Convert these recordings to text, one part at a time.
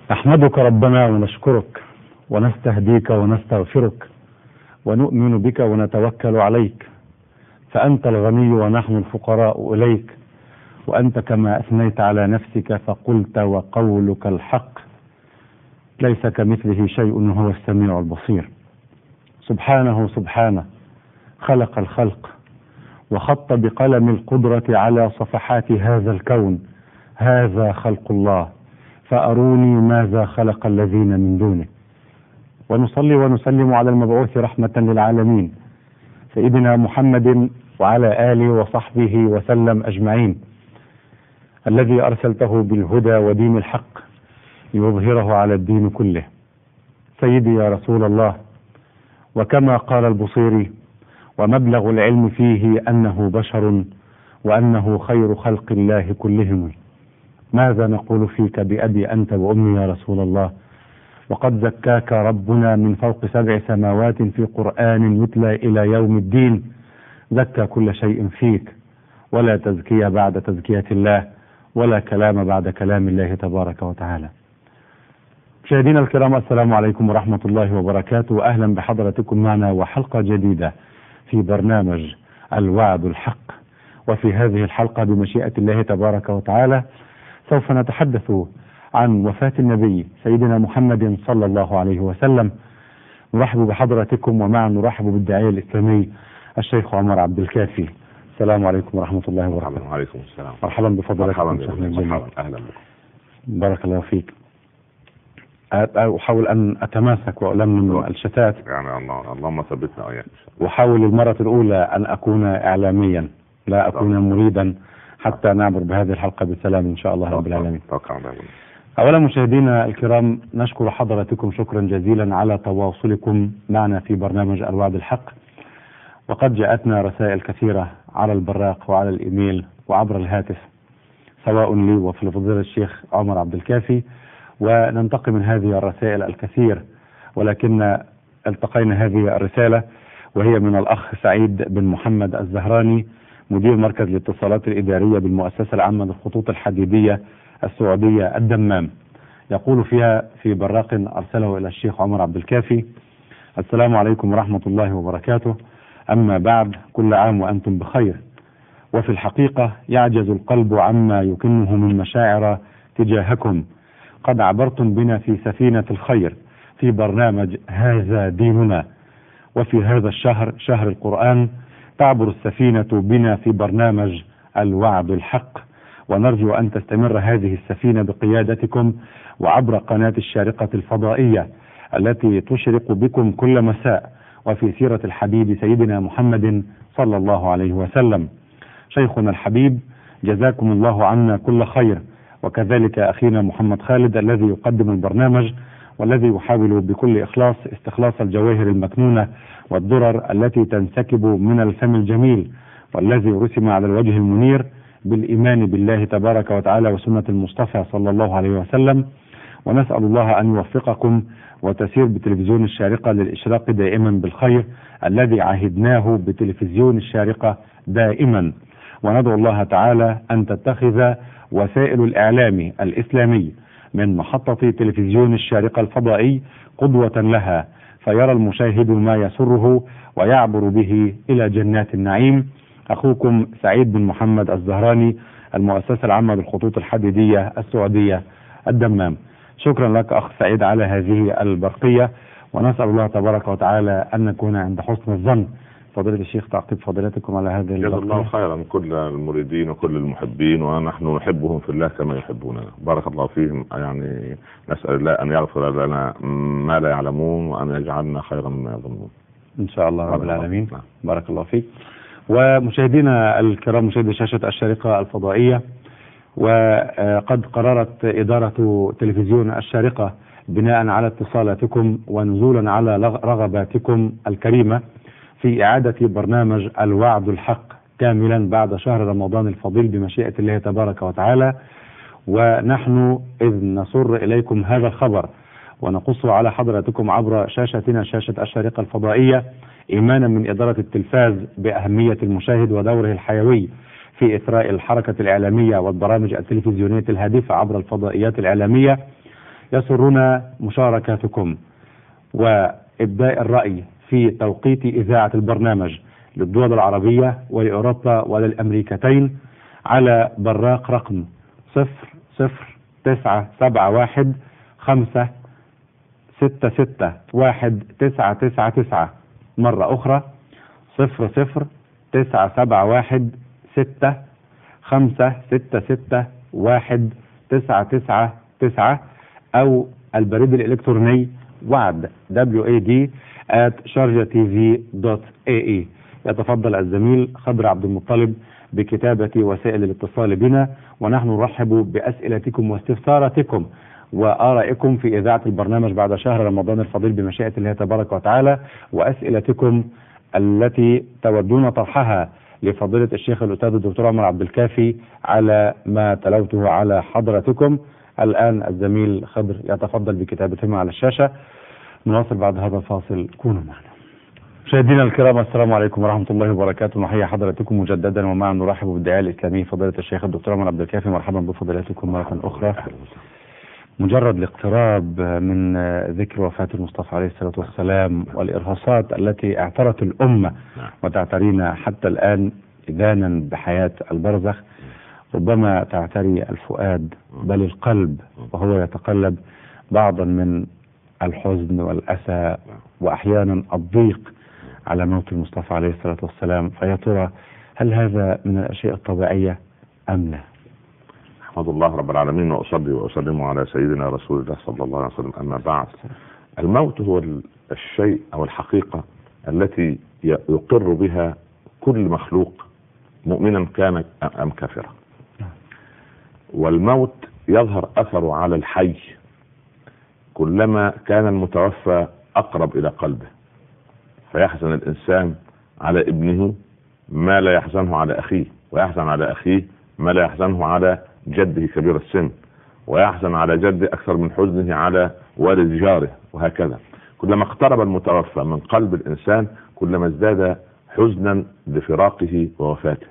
نحمدك ربنا ونشكرك ونستهديك ونستغفرك ونؤمن بك ونتوكل عليك، فأنت الغني ونحن الفقراء إليك، وأنت كما أثنيت على نفسك فقلت وقولك الحق، ليس كمثله شيء وهو السميع البصير. سبحانه خلق الخلق وخط بقلم القدرة على صفحات هذا الكون، هذا خلق الله فأروني ماذا خلق الذين من دونه. ونصلي ونسلم على المبعوث رحمة للعالمين سيدنا محمد وعلى آله وصحبه وسلم أجمعين، الذي أرسلته بالهدى ودين الحق ليظهره على الدين كله. سيدي يا رسول الله، وكما قال البصيري: ومبلغ العلم فيه أنه بشر وأنه خير خلق الله كلهم. ماذا نقول فيك بأبي أنت وأمي يا رسول الله، وقد زكاك ربنا من فوق 7 سماوات في قرآن يتلى إلى يوم الدين، زكى كل شيء فيك، ولا تزكية بعد تزكية الله، ولا كلام بعد كلام الله تبارك وتعالى. مشاهدينا الكرام، السلام عليكم ورحمة الله وبركاته، وأهلا بحضرتكم معنا وحلقة جديدة في برنامج الوعد الحق. وفي هذه الحلقة بمشيئة الله تبارك وتعالى سوف نتحدث عن وفاة النبي سيدنا محمد صلى الله عليه وسلم. نرحب بحضرتكم، ومعا نرحب بالداعية الإسلامي الشيخ عمر عبد الكافي. السلام عليكم ورحمة الله وبركاته. وعليكم السلام. مرحبا بفضلاتكم. مرحبا، أهلا بكم. بارك الله فيك. أحاول أن أتماسك وألمم الشتات، يعني اللهم ثبتنا وإياك. وأحاول المرة الأولى أن أكون إعلاميا لا أكون مريدا، حتى نعبر بهذه الحلقة بسلام إن شاء الله رب العالمين. أولا مشاهدينا الكرام، نشكر حضراتكم شكرا جزيلا على تواصلكم معنا في برنامج الوعد الحق. وقد جاءتنا رسائل كثيرة على البراق وعلى الإيميل وعبر الهاتف، سواء لي وفي فضيلة الشيخ عمر عبد الكافي، وننتقي من هذه الرسائل الكثير، ولكن التقينا هذه الرسالة وهي من الأخ سعيد بن محمد الزهراني، مدير مركز الاتصالات الإدارية بالمؤسسة العامة للخطوط الحديدية السعودية الدمام. يقول فيها في براق أرسله إلى الشيخ عمر عبد الكافي: السلام عليكم ورحمة الله وبركاته، أما بعد، كل عام وأنتم بخير. وفي الحقيقة يعجز القلب عما يكنه من مشاعر تجاهكم. قد عبرتم بنا في سفينة الخير في برنامج هذا ديننا، وفي هذا الشهر، شهر القرآن، تعبر السفينة بنا في برنامج الوعد الحق، ونرجو أن تستمر هذه السفينة بقيادتكم وعبر قناة الشارقة الفضائية التي تشرق بكم كل مساء وفي سيرة الحبيب سيدنا محمد صلى الله عليه وسلم. شيخنا الحبيب، جزاكم الله عنا كل خير، وكذلك أخينا محمد خالد الذي يقدم البرنامج والذي يحاول بكل إخلاص استخلاص الجواهر المكنونة والدرر التي تنسكب من الفم الجميل، والذي رسم على الوجه المنير بالإيمان بالله تبارك وتعالى وسنة المصطفى صلى الله عليه وسلم. ونسأل الله أن يوفقكم وتسير بتلفزيون الشارقة للإشراق دائما بالخير الذي عهدناه بتلفزيون الشارقة دائما. وندعو الله تعالى أن تتخذ وسائل الإعلام الإسلامي من محطة تلفزيون الشارقة الفضائي قدوة لها، فيرى المشاهد ما يسره ويعبر به إلى جنات النعيم. أخوكم سعيد بن محمد الزهراني، المؤسسة العامة للخطوط الحديدية السعودية الدمام. شكرا لك أخ سعيد على هذه البرقية، ونسأل الله تبارك وتعالى أن نكون عند حسن الظن. فضيلة الشيخ، تعقيب فضيلتكم على هذه البرقية. جزا الله خيرا كل المريدين وكل المحبين، ونحن نحبهم في الله كما يحبوننا. بارك الله فيهم. يعني نسأل الله أن يغفر لنا ما لا يعلمون، وأن يجعلنا خيرا مما يظنون إن شاء الله رب العالمين. بارك الله فيك. ومشاهدينا الكرام، مشاهدي شاشة الشارقة الفضائية، وقد قررت إدارة تلفزيون الشارقة بناء على اتصالاتكم ونزولا على رغباتكم الكريمة في إعادة برنامج الوعد الحق كاملا بعد شهر رمضان الفضيل بمشيئة الله تبارك وتعالى. ونحن إذ نصر إليكم هذا الخبر ونقص على حضراتكم عبر شاشتنا شاشة الشارقة الفضائية، إيمانا من إدارة التلفاز بأهمية المشاهد ودوره الحيوي في إثراء الحركة الإعلامية والبرامج التلفزيونية الهادفة عبر الفضائيات الإعلامية. يسرنا مشاركاتكم وإبداء الرأي في توقيت إذاعة البرنامج للدول العربية ولأوروبا وللأمريكتين على براق رقم 00971 5661999. مرة أخرى 00971 5661999 أو البريد الإلكتروني وعد wad@sharjatv.ae. يتفضل الزميل خضر عبد المطلب بكتابة وسائل الاتصال بنا، ونحن نرحب بأسئلتكم واستفساراتكم وآرائكم في إذاعة البرنامج بعد شهر رمضان الفضيل بمشيئة الله تبارك وتعالى، وأسئلتكم التي تودون طرحها لفضيلة الشيخ الأستاذ الدكتور عمر عبد الكافي على ما تلوته على حضرتكم. الآن الزميل خضر يتفضل بكتابتهما على الشاشة. نواصل بعد هذا الفاصل، كونوا معنا. مشاهدينا الكرام، السلام عليكم ورحمة الله وبركاته. نحيي حضراتكم مجددا ومعا نرحب بالداعية الإسلامي فضيلة الشيخ الدكتور عمر عبد الكافي. مرحبا بفضيلتكم مرة أخرى. مجرد الاقتراب من ذكر وفاة المصطفى عليه الصلاة والسلام والإرهاصات التي اعترت الأمة وتعترينا حتى الآن إذانا بحياة البرزخ، ربما تعتري الفؤاد بل القلب وهو يتقلب بعضا من الحزن والأسى وأحيانا الضيق على موت المصطفى عليه الصلاة والسلام. فيا ترى هل هذا من الأشياء الطبيعية أم لا؟ أحمد الله رب العالمين وأصلي وأسلم على سيدنا رسول الله صلى الله عليه وسلم. أما بعد، الموت هو الشيء أو الحقيقة التي يقر بها كل مخلوق مؤمنا كان أم كافرا، والموت يظهر أثره على الحي كلما كان المتوفى أقرب إلى قلبه، فيحزن الإنسان على ابنه ما لا يحزنه على أخيه، ويحزن على أخيه ما لا يحزنه على جده كبير السن، ويحزن على جده أكثر من حزنه على والد جاره، وهكذا. كلما اقترب المتوفى من قلب الإنسان كلما ازداد حزنا لفراقه ووفاته.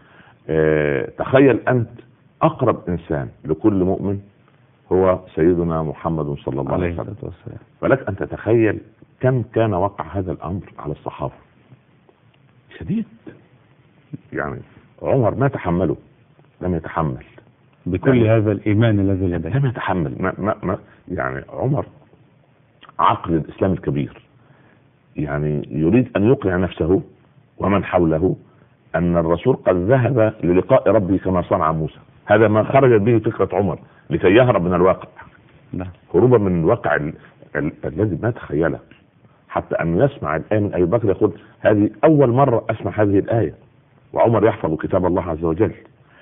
تخيل أنت أقرب إنسان لكل مؤمن هو سيدنا محمد صلى الله عليه وسلم، فلك أن تتخيل كم كان وقع هذا الأمر على الصحابة. شديد، يعني عمر ما تحمله، لم يتحمل بكل يعني هذا الإيمان الذي لديه، لم يتحمل. ما يعني عمر عقل الإسلام الكبير، يعني يريد أن يقنع نفسه ومن حوله أن الرسول قد ذهب للقاء ربه كما صنع موسى. هذا ما خرجت به فكرة عمر لكي يهرب من الواقع، هروبا من الواقع الذي ما تخيله، حتى أن يسمع الآية من أبي بكر يقول هذه أول مرة أسمع هذه الآية، وعمر يحفظ كتاب الله عز وجل.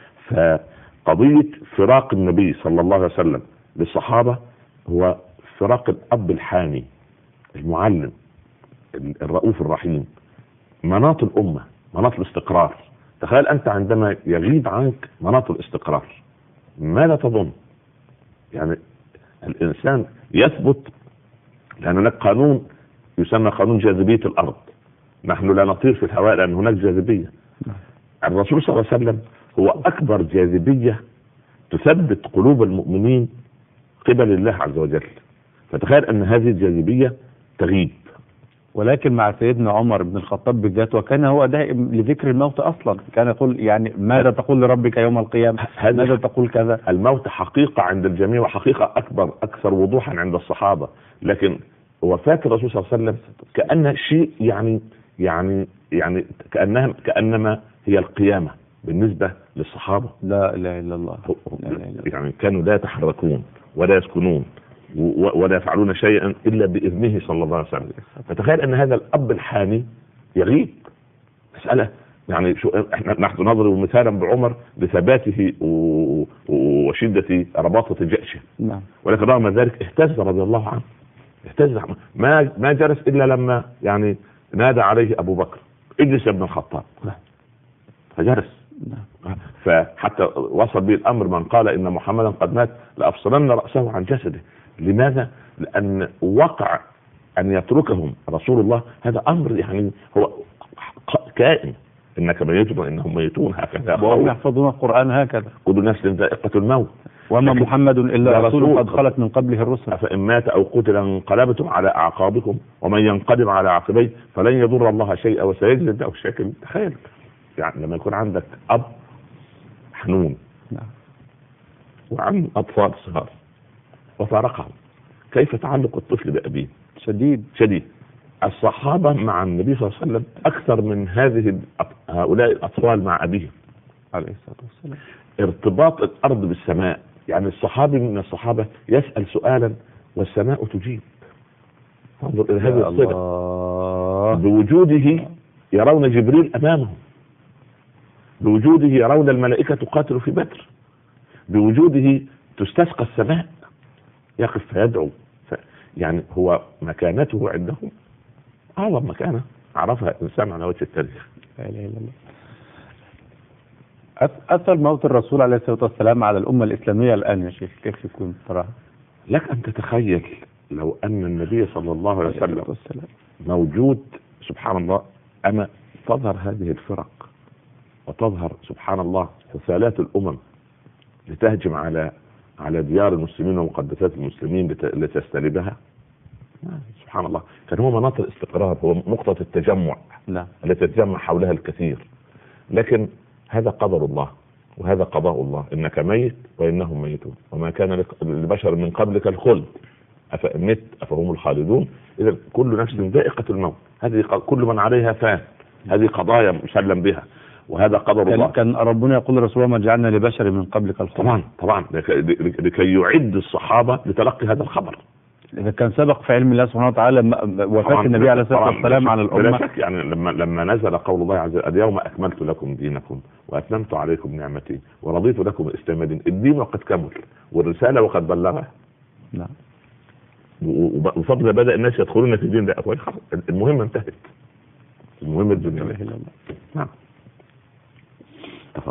فقضية فراق النبي صلى الله عليه وسلم للصحابة هو فراق الأب الحامي المعلم الرؤوف الرحيم، مناط الأمة، مناط الاستقرار. تخيل أنت عندما يغيب عنك مناط الاستقرار ماذا تظن؟ يعني الإنسان يثبت لأن هناك قانون يسمى قانون جاذبية الأرض، نحن لا نطير في الهواء لأن هناك جاذبية. الرسول صلى الله عليه وسلم هو أكبر جاذبية تثبت قلوب المؤمنين قبل الله عز وجل، فتخيل أن هذه الجاذبية تغيب. ولكن مع سيدنا عمر بن الخطاب بالذات، وكان هو دائم لذكر الموت أصلا، كان يقول يعني ماذا تقول لربك يوم القيامة، ماذا تقول كذا. الموت حقيقة عند الجميع وحقيقة أكثر وضوحا عند الصحابة، لكن وفاة الرسول صلى الله عليه وسلم كأن شيء يعني كأنما هي القيامة بالنسبة للصحابة. لا إله إلا الله. يعني كانوا لا يتحركون ولا يسكنون ولا يفعلون شيئا إلا بإذنه صلى الله عليه وسلم. فتخيل أن هذا الأب الحامي يغيب. مسألة يعني نحن نضرب مثالا بعمر لثباته وشدة رباطة جأشه، ولكن رغم ذلك اهتز رضي الله عنه، اهتز، ما جلس إلا لما يعني نادى عليه أبو بكر اجلس يا ابن الخطاب، فجلس. فحتى وصل به الأمر من قال إن محمدا قد مات لأفصلن رأسه عن جسده. لماذا؟ لأن وقع أن يتركهم رسول الله هذا أمر يعني هو كائن، إنك ميت وإنهم ميتون، هكذا وهم يحفظون القرآن هكذا، كل نفس ذائقة الموت. وما محمد إلا رسول قد خلت من قبله الرسل أفإن مات أو قتل انقلبتم على أعقابكم ومن ينقلب على عقبيه فلن يضر الله شيئا وسيجزي الله الشاكرين. تخيل يعني لما يكون عندك أب حنون وعن أطفال صغار وفارقهم، كيف تعلق الطفل بأبيه؟ شديد. الصحابة مع النبي صلى الله عليه وسلم أكثر من هؤلاء الأطفال مع أبيهم عليه الصلاة والسلام. ارتباط الأرض بالسماء، يعني الصحابي من الصحابة يسأل سؤالا والسماء تجيب. انظر إلى هذه الصلة. بوجوده يرون جبريل أمامهم، بوجوده يرون الملائكة تقاتل في بدر، بوجوده تستسقى السماء، يقف فيدعو. يعني هو مكانته عندهم أعظم مكانة عرفها إنسان على وجه التاريخ. لا إله إلا الله. أثر موت الرسول عليه الصلاة والسلام على الأمة الإسلامية الآن يا شيخ كيف يكون صراحة؟ لك أن تتخيل لو أن النبي صلى الله عليه وسلم موجود، سبحان الله، أما تظهر هذه الفرق وتظهر سبحان الله رسالات الأمم لتهجم على ديار المسلمين ومقدسات المسلمين لتستلبها. سبحان الله، كان هو مناطق الاستقرار، هو نقطة التجمع التي تتجمع حولها الكثير. لكن هذا قدر الله وهذا قضاء الله، إنك ميت وإنهم ميتون وما كان لبشر من قبلك الخلد أفإن مت أفهم الخالدون. إذا كل نفس ذائقة الموت، هذه كل من عليها فان، هذه قضايا مسلم بها وهذا قدر الله. كان ربنا يقول رسول الله ما جعلنا لبشر من قبلك الخلد. طبعا لكي يعد الصحابة لتلقي هذا الخبر. إذا كان سبق في علم الله سبحانه وتعالى وفاة النبي عليه الصلاة والسلام على الأمة. يعني لما نزل قول الله عز وجل اليوم أكملت لكم دينكم وأتممت عليكم نعمتي ورضيت لكم الإسلام دين، الدين وقد كمل والرسالة وقد بلغها. نعم. وفضل بدأ الناس يدخلون في الدين ده أفواج. المهمة انتهت، المهمة الدنيا. نعم. تفضل.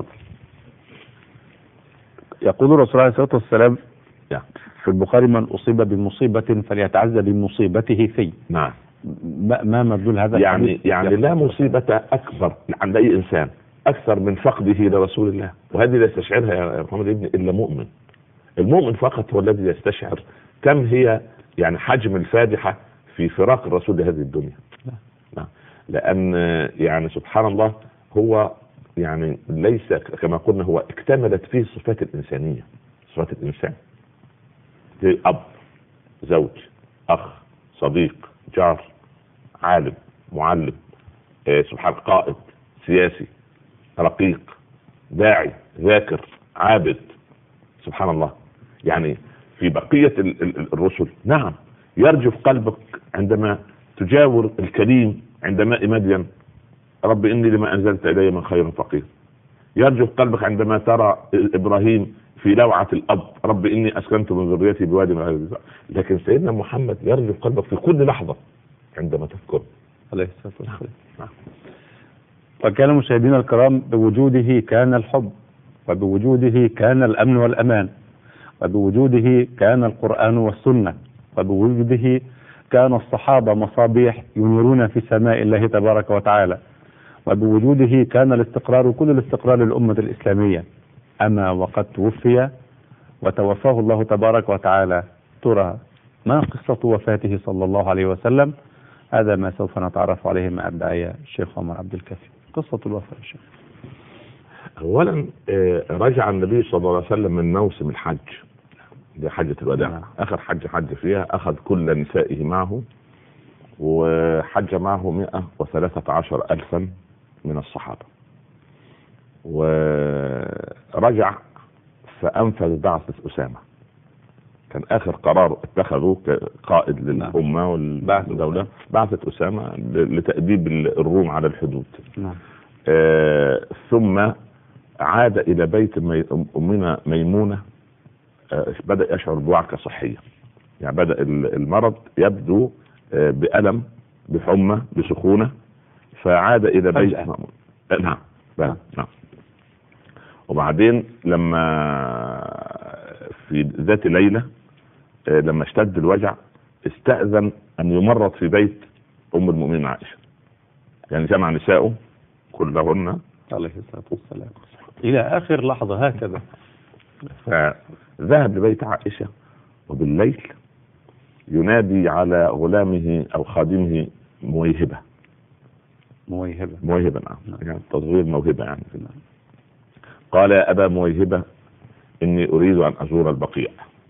يقول الرسول عليه الصلاة والسلام في البخاري من أصيب بمصيبة فليتعزى بمصيبته في. نعم. ما مدلول هذا؟ يعني لا مصيبة أكبر عند أي إنسان أكثر من فقده لرسول الله، وهذه لا يستشعرها يا محمد ابني إلا مؤمن. المؤمن فقط هو الذي يستشعر كم هي يعني حجم الفادحة في فراق الرسول لهذه الدنيا. نعم. لأن يعني سبحان الله هو يعني ليس كما قلنا، هو اكتملت فيه صفات الإنسانية، صفات الإنسان، أب، زوج، أخ، صديق، جار، عالم، معلم، سبحان، قائد، سياسي، رقيق، داعي، ذاكر، عابد. سبحان الله. يعني في بقية الرسل نعم يرجف قلبك عندما تجاور الكريم عند ماء مدين، رب إني لما أنزلت إلي من خير فقير. يرجف قلبك عندما ترى إبراهيم في لوعة الأب، رب إني أسكنت من ذريتي بوادي من غير ذي زرع. لكن سيدنا محمد يرجف قلبك في كل لحظة عندما تذكر عليه الصلاة والسلام. فكان مشاهدينا الكرام بوجوده كان الحب، وبوجوده كان الأمن والأمان، وبوجوده كان القرآن والسنة، وبوجوده كان الصحابة مصابيح ينيرون في سماء الله تبارك وتعالى، وبوجوده كان الاستقرار، كل الاستقرار للأمة الإسلامية. أما وقد توفي وتوفاه الله تبارك وتعالى، ترى ما قصة وفاته صلى الله عليه وسلم؟ هذا ما سوف نتعرف عليه مع الداعية الشيخ عمر عبد الكافي. قصة الوفاة الشيخ. أولا رجع النبي صلى الله عليه وسلم من موسم الحج، دي حجة الوداع. آخر حج فيها أخذ كل نسائه معه، وحج معه 113,000 من الصحابة، ورجع فأنفذ بعثة أسامة. كان آخر قرار اتخذوه كقائد للأمة والدولة بعثة أسامة لتأديب الروم على الحدود. ثم عاد إلى بيت أمنا ميمونة، بدأ يشعر بوعكة صحية، يعني بدأ المرض يبدو بألم، بحمى، بسخونة، فعاد إلى بيت نعم. وبعدين لما في ذات ليلة لما اشتد الوجع استأذن أن يمرض في بيت أم المؤمنين عائشة، يعني جمع نساءه كلهن عليه الصلاة والسلام إلى آخر لحظة هكذا. فذهب لبيت عائشة، وبالليل ينادي على غلامه أو خادمه مويهبة. مويهبة نعم، يعني تصغير موهبة يعني. قال: يا أبا مويهبة، إني أريد أن أزور البقيع.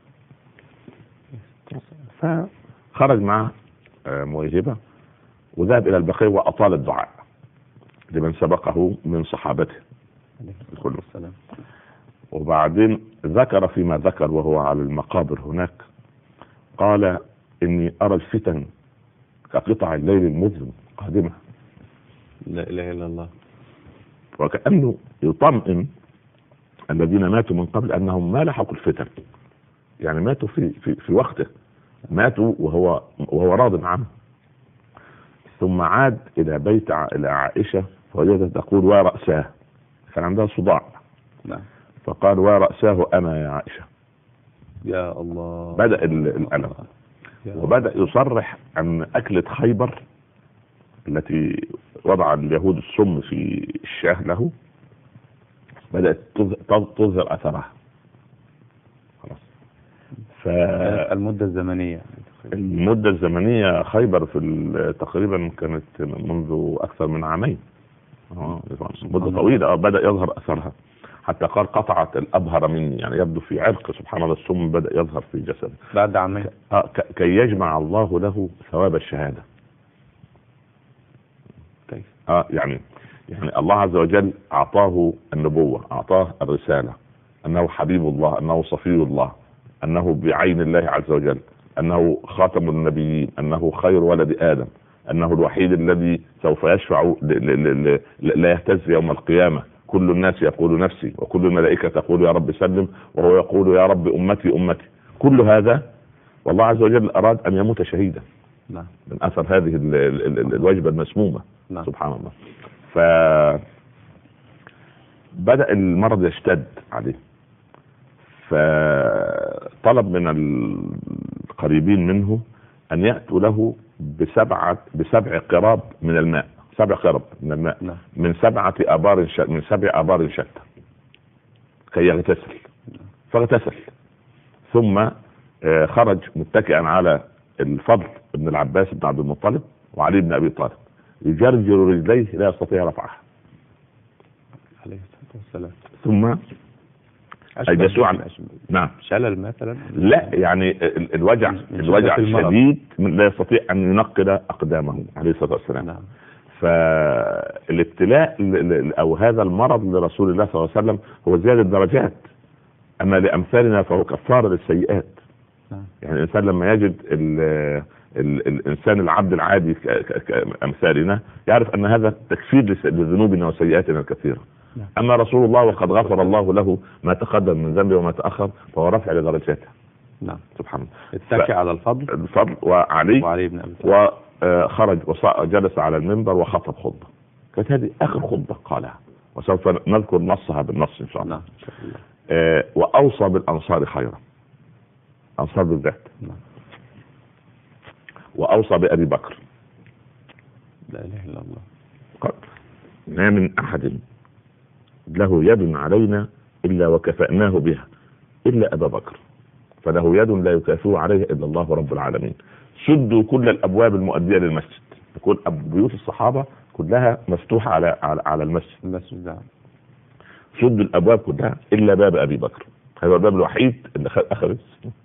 فخرج مع مويهبة وذهب إلى البقيع وأطال الدعاء لمن سبقه من صحابته كله. وبعدين ذكر فيما ذكر وهو على المقابر هناك، قال: إني أرى الفتن كقطع الليل المظلم قادمة. لا إله إلا الله. وكأنه يطمئن الذين ماتوا من قبل أنهم ما لحقوا الفتن، يعني ماتوا في وقته، ماتوا وهو راض عنه. ثم عاد إلى بيت إلى عائشة فوجدت تقول: ورأساه، كان عندها صداع. نعم. فقال: ورأساه أنا يا عائشة. يا الله. بدأ الألم، وبدأ يصرح أن أكلة خيبر التي وضع اليهود السم في الشاه له بدأت تظهر أثرها. خلاص. المدة الزمنية خيبر في تقريبا كانت منذ أكثر من عامين، مدة طويلة. بدأ يظهر أثرها، حتى قال: قطعت الأبهر مني، يعني يبدو في عرق سبحان الله السم بدأ يظهر في جسده بعد عامين، كي يجمع الله له ثواب الشهادة. كيف؟ يعني الله عز وجل أعطاه النبوة، أعطاه الرسالة، أنه حبيب الله، أنه صفي الله، أنه بعين الله عز وجل، أنه خاتم النبيين، أنه خير ولد آدم، أنه الوحيد الذي سوف يشفع لا يهتز يوم القيامة. كل الناس يقول نفسي، وكل الملائكة تقول يا رب سلم، وهو يقول يا رب أمتي أمتي. كل هذا والله عز وجل أراد أن يموت شهيدا من أثر هذه الوجبة المسمومة. سبحان الله. فبدأ المرض يشتد عليه، فطلب من القريبين منه أن يأتوا له بسبع قراب من الماء، 7 قرب من الماء من 7 آبار من 7 آبار شتى كي يغتسل. فاغتسل، ثم خرج متكئا على الفضل بن العباس بن عبد المطلب وعلي بن أبي طالب، يجرجر رجليه لا يستطيع رفعها عليه الصلاة والسلام. ثم أجلسوا عن نعم شلل مثلا، لا يعني الوجع شديد لا يستطيع أن ينقل أقدامه عليه الصلاة والسلام. نعم. فالابتلاء أو هذا المرض لرسول الله صلى الله عليه وسلم هو زيادة درجات، أما لأمثالنا فهو كفارة للسيئات. يعني الإنسان لما يجد الإنسان العبد العادي كأمثالنا يعرف أن هذا تكفير لذنوبنا وسيئاتنا الكثيرة. أما رسول الله وقد غفر الله له ما تقدم من ذنبه وما تأخر فهو رفع لدرجاته. نعم سبحان الله. اتكى على الفضل وعلي بن أبي طالب، وخرج وجلس على المنبر وخطب خطبة، كانت هذه آخر خطبة قالها، وسوف نذكر نصها بالنص إن شاء الله. وأوصى بالأنصار خيرا، أنصار بالذات. وأوصى بأبي بكر. لا إله إلا الله. قال: ما من أحد له يد علينا إلا وكفأناه بها إلا أبا بكر، فله يد لا يكافئ عليها إلا الله رب العالمين. سدوا كل الأبواب المؤدية للمسجد، تكون بيوت الصحابة كلها مفتوحة على المسجد. سدوا الأبواب كلها إلا باب أبي بكر، هذا الباب الوحيد اللي أخذ.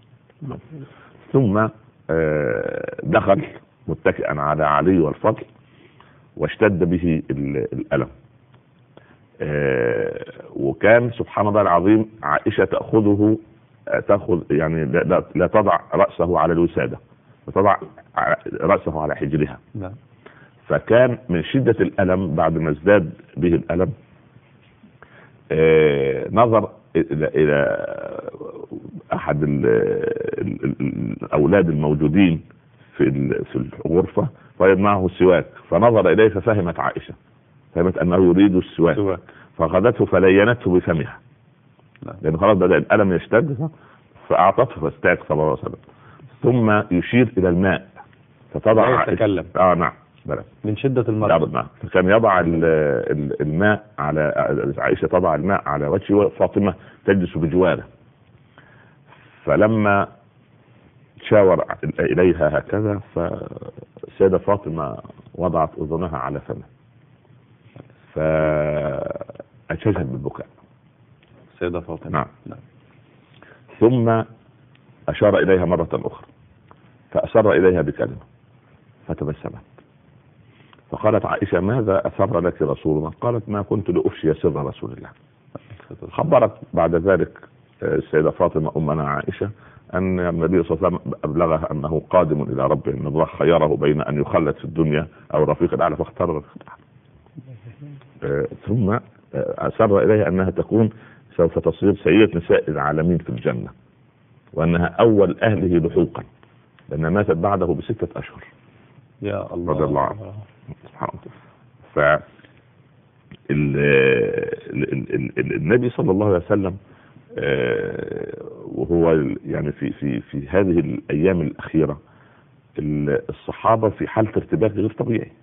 ثم دخل متكئا على علي والفضل واشتد به الألم. وكان سبحان الله العظيم عائشة تأخذ يعني لا تضع رأسه على الوسادة، وتضع رأسه على حجرها. فكان من شدة الألم بعد ما ازداد به الألم نظر إلى أحد الأولاد الموجودين في الغرفة وجد معه سواك، فنظر إليه ففهمت عائشة، فهمت أنه يريد السواك، فأخذته فلينته بفمها، لأنه خلاص بدأ الألم يشتد، فأعطته فاستاك صلى الله عليه وسلم. ثم يشير إلى الماء فتضع يتكلم. نعم، من شدة المرض. نعم. كان يضع الماء على عائشة، تضع الماء على وجهه وفاطمة تجلس بجواره، فلما شاور إليها هكذا فالسيدة فاطمة وضعت أذنها على فمه فأجهزت بالبكاء السيدة فاطمة. نعم. ثم أشار إليها مرة أخرى فأسر إليها بكلمة فتبسمت، فقالت عائشة ماذا أسر لك رسول الله؟ قالت ما كنت لأفشي سر رسول الله. خبرت بعد ذلك السيدة فاطمة أمنا عائشة أن النبي صلى الله عليه وسلم أبلغها أنه قادم إلى ربه، أن الله خيره بين أن يخلد في الدنيا أو الرفيق الأعلى فاختار الرفيق الأعلى. ثم أسر إليها أنها تكون سوف تصير سيدة نساء العالمين في الجنة، وأنها أول أهله لحوقا لأنها ماتت بعده ب6 أشهر. يا الله رضي الله عنه سبحانه وتعالى. النبي صلى الله عليه وسلم وهو يعني في هذه الأيام الأخيرة الصحابة في حالة ارتباك غير طبيعي،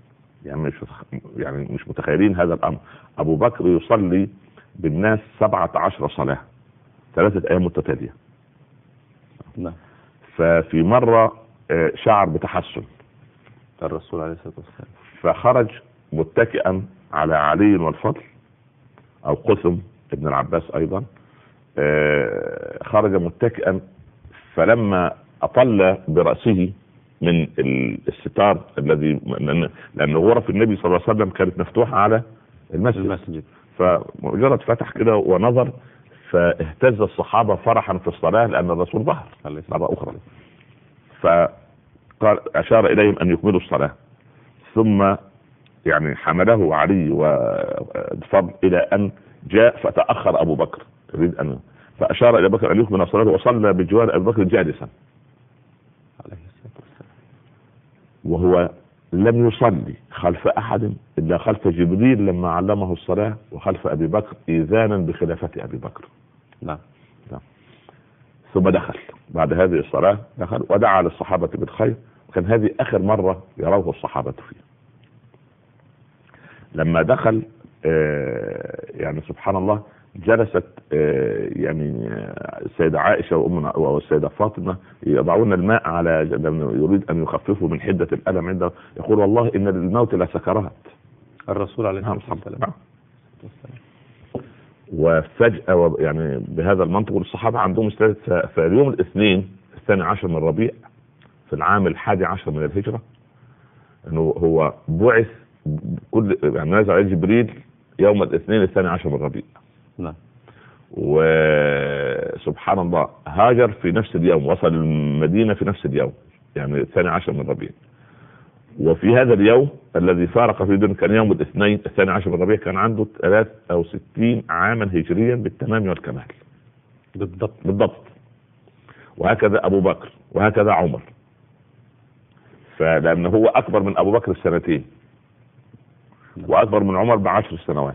يعني مش متخيلين هذا الأمر. أبو بكر يصلي بالناس 17 صلاة 3 أيام متتالية. ففي مرة شعر بتحسن الرسول عليه الصلاة والسلام فخرج متكئا على علي والفضل أو قثم ابن العباس أيضا، خرج متكئا، فلما أطل برأسه من الستار الذي لأن غرف النبي صلى الله عليه وسلم كانت مفتوحة على المسجد، فمجرد فتح كده ونظر فاهتز الصحابة فرحا في الصلاة لأن الرسول ظهر مرة أخرى، فقال أشار إليهم أن يكملوا الصلاة، ثم يعني حمله علي والفضل إلى أن جاء فتأخر أبو بكر يريد أن فأشار إلى بكر أن يكمل الصلاة وصلى بجوار أبي بكر جالسا عليه الصلاة والسلام، وهو لم يصلي خلف أحد إلا خلف جبريل لما علمه الصلاة، وخلف أبي بكر إيذانا بخلافة أبي بكر. نعم. ثم دخل بعد هذه الصلاة، دخل ودعا للصحابة بالخير، وكان هذه آخر مرة يروه الصحابة فيه. لما دخل يعني سبحان الله جلست يعني السيدة عائشة وأمنا والسيدة فاطمة يضعون الماء على لما يريد أن يخففوا من حدة الألم عنده، يقول والله إن الموت لسكرات. الرسول عليه الصلاة والسلام. وفجأة يعني بهذا المنطق الصحابة عندهم في اليوم الاثنين 12 من ربيع في العام 11 من الهجرة، انه هو بعث كل يعني نزل عليه جبريل يوم الاثنين 12 من ربيع. نعم. وسبحان الله هاجر في نفس اليوم، وصل المدينة في نفس اليوم يعني 12 من ربيع. وفي هذا اليوم الذي فارق في دون كان يوم الاثنين 12 من ربيع كان عنده 63 عاما هجريا بالتمام والكمال بالضبط. وهكذا أبو بكر وهكذا عمر، فلأنه هو أكبر من أبو بكر ب2 وأكبر من عمر ب10 سنوات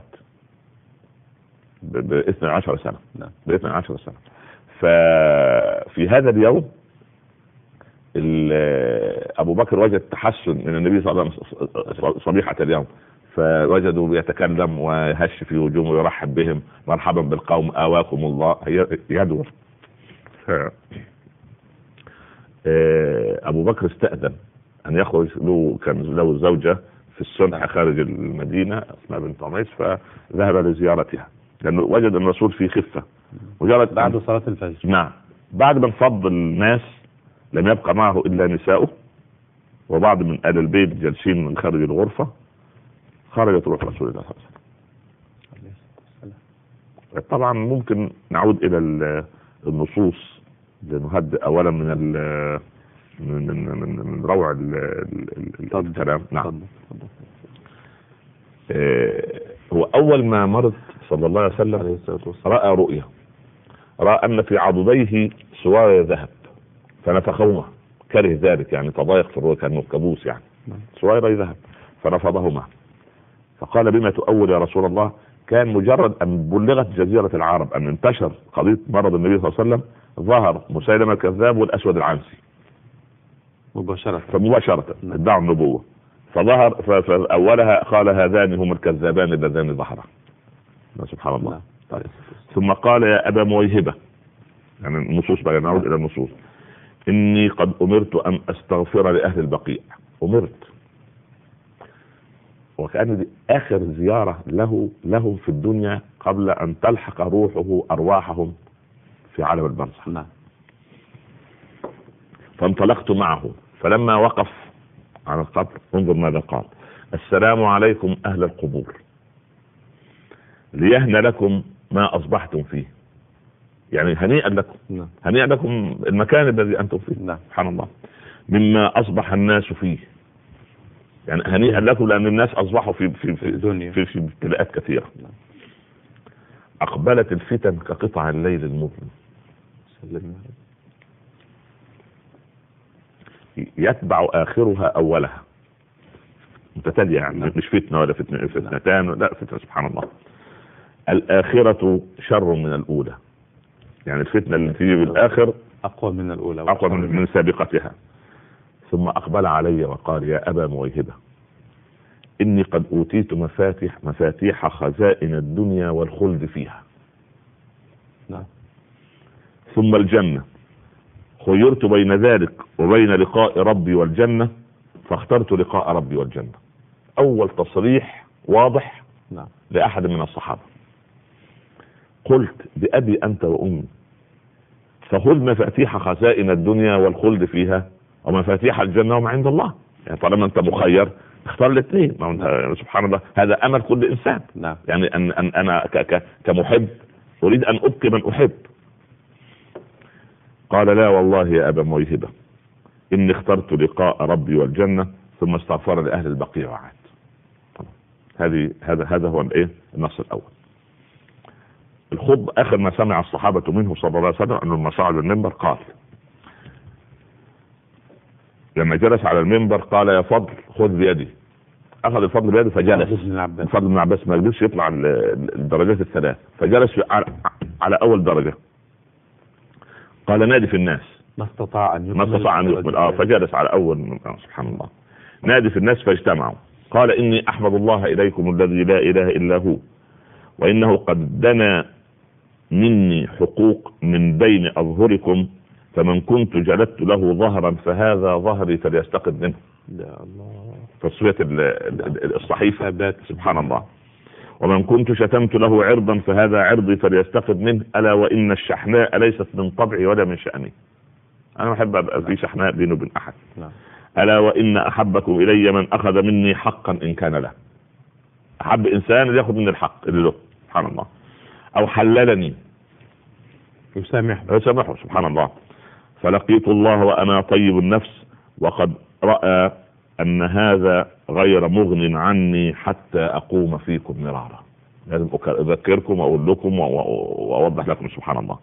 ب12 سنة ب12 سنة. ففي هذا اليوم أبو بكر وجد تحسن من النبي صلى الله عليه وسلم صبيحة اليوم، فوجدوا بيتكلم ويهش في وجوههم ويرحب بهم، مرحبا بالقوم آواكم الله يدور. أبو بكر استأذن أن يخرج له، كان له زوجة في السنح خارج المدينة اسمها بنت عميس، فذهب لزيارتها لأنه وجد الرسول في خفة مجرد بعد صلاة الفجر. نعم. بعد ما انفض الناس لم يبقى معه إلا نساؤه وبعض من آل البيت جالسين من خارج الغرفة. خرجت روح رسول الله صلى الله عليه وسلم. طبعا ممكن نعود إلى النصوص لنهدئ أولا من روع الكلام. نعم. هو أول ما مرض صلى الله عليه وسلم رأى رؤيا، رأى أن في عضديه سوار ذهب فنفخهما، كره ذلك يعني تضايق في الرؤيا كأنه كابوس يعني سوار ذهب فنفضهما، فقال بما تؤول يا رسول الله؟ كان مجرد أن بلغت جزيرة العرب أن انتشر قضية مرض النبي صلى الله عليه وسلم ظهر مسيلمة الكذاب والأسود العنسي مباشرة ادعوا النبوة، فظهر فأولها قال هذان هم الكذابان اللذان ظهرا. سبحان الله. ثم قال يا أبا مويهبة، يعني النصوص بقى، نعود إلى النصوص. إني قد أمرت أن أستغفر لأهل البقيع. أمرت، وكأن دي آخر زيارة لهم في الدنيا قبل أن تلحق روحه أرواحهم في عالم البرزخ. فانطلقت معه، فلما وقف على القبر انظر ماذا قال: السلام عليكم أهل القبور، ليهن لكم ما أصبحتم فيه. يعني هنيئا لكم، هنيئا لكم المكان الذي أنتم فيه. سبحان الله. مما أصبح الناس فيه، يعني هنيئا لكم لأن الناس أصبحوا في ابتلاءات كثيرة. أقبلت الفتن كقطع الليل المظلم، يتبع آخرها أولها، متتالية، يعني مش فتنة ولا فتنتان، لا فتنة. سبحان الله. الآخرة شر من الأولى، يعني الفتنة اللي تيجي بالآخر أقوى من الأولى، أقوى من سابقتها. ثم أقبل علي وقال يا أبا مويهبة، إني قد أوتيت مفاتيح خزائن الدنيا والخلد فيها. ثم الجنة، خيرت بين ذلك وبين لقاء ربي والجنة، فاخترت لقاء ربي والجنة. أول تصريح واضح لأحد من الصحابة. قلت بأبي أنت وأمي، فخذ مفاتيح خزائن الدنيا والخلد فيها ومفاتيح الجنة وما عند الله. يعني طالما أنت مخير اختار الاثنين. سبحان الله، هذا أمل كل إنسان. يعني أن أنا كمحب أريد أن أبقي من أحب. قال لا والله يا أبا مويهبة، إني اخترت لقاء ربي والجنة، ثم استغفر لأهل البقيع وعاد. هذا هو النص الأول. الخطبة آخر ما سمع الصحابة منه صلى الله عليه وسلم أنه لما صعد المنبر قال، لما جلس على المنبر قال يا فضل خذ بيدي. أخذ الفضل بيده فجلس. الفضل بن عباس ما قدرش يطلع الدرجات الثلاث، فجلس على أول درجة. قال نادي في الناس، ما استطاع أن يكمل. فجلس على أول. سبحان الله. نادي في الناس فاجتمعوا. قال إني أحمد الله إليكم الذي لا إله إلا هو، وإنه قد دنا مني حقوق من بين أظهركم، فمن كنت جلدت له ظهرا فهذا ظهري فليستقد منه. يا الله. تصفية الصحيفة. سبحان الله. ومن كنت شتمت له عرضا فهذا عرضي فليستقد منه، ألا وإن الشحناء ليست من طبعي ولا من شأني. أنا أحب أبقى في شحناء بيني وبين أحد. ألا وإن أحبكم إلي من أخذ مني حقا إن كان له. أحب إنسان يأخذ من الحق اللي له. سبحان الله. أو حللني يسامحه. سبحان الله. فلقيت الله وأنا طيب النفس، وقد رأى أن هذا غير مغن عني حتى أقوم فيكم مرارا. لازم أذكركم وأقول لكم وأوضح لكم. سبحان الله.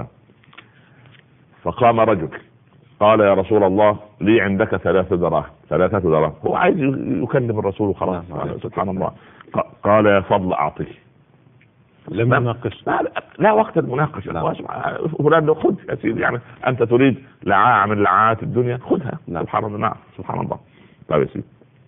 فقام رجل قال يا رسول الله لي عندك 3 دراهم. هو عايز يكلم الرسول وخلاص. سبحان الله. قال يا فضل أعطيه. لم يناقش. لا وقت المناقشة. فلان لو خذ يا سيدي، يعني أنت تريد لعاعة من لعاعات الدنيا خذها. سبحان الله. نعم. سبحان الله. طيب يا سيدي.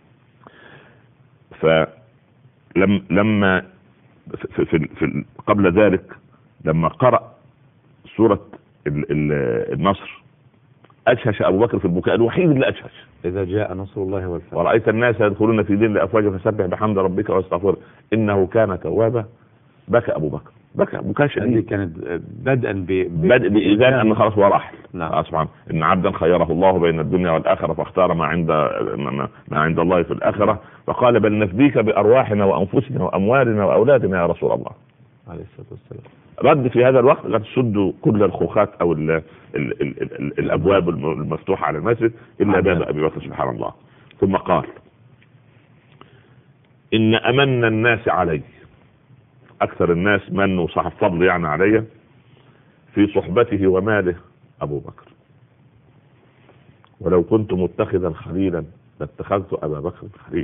لما قبل ذلك لما قرأ سورة النصر أجهش أبو بكر في البكاء، الوحيد اللي أجهش. إذا جاء نصر الله والفتح ورأيت الناس يدخلون في دين الله أفواجا فسبح بحمد ربك واستغفره إنه كان توابا. بكى أبو بكر، بكى شديد. كانت بدءا بإذان أن خلاص هو راح. سبحان إن عبدا خيره الله بين الدنيا والآخرة فاختار ما عند الله في الآخرة، فقال بل نفديك بأرواحنا وأنفسنا وأموالنا وأولادنا يا رسول الله عليه الصلاة والسلام. رد في هذا الوقت قد سدوا كل الخوخات أو الأبواب المفتوحة على المسجد إلا باب أبي بكر. سبحان الله. ثم قال إن أمن الناس علي، أكثر الناس من وصاحب فضل يعني علي في صحبته وماله أبو بكر، ولو كنت متخذا خليلا لاتخذت أبا بكر خليلا.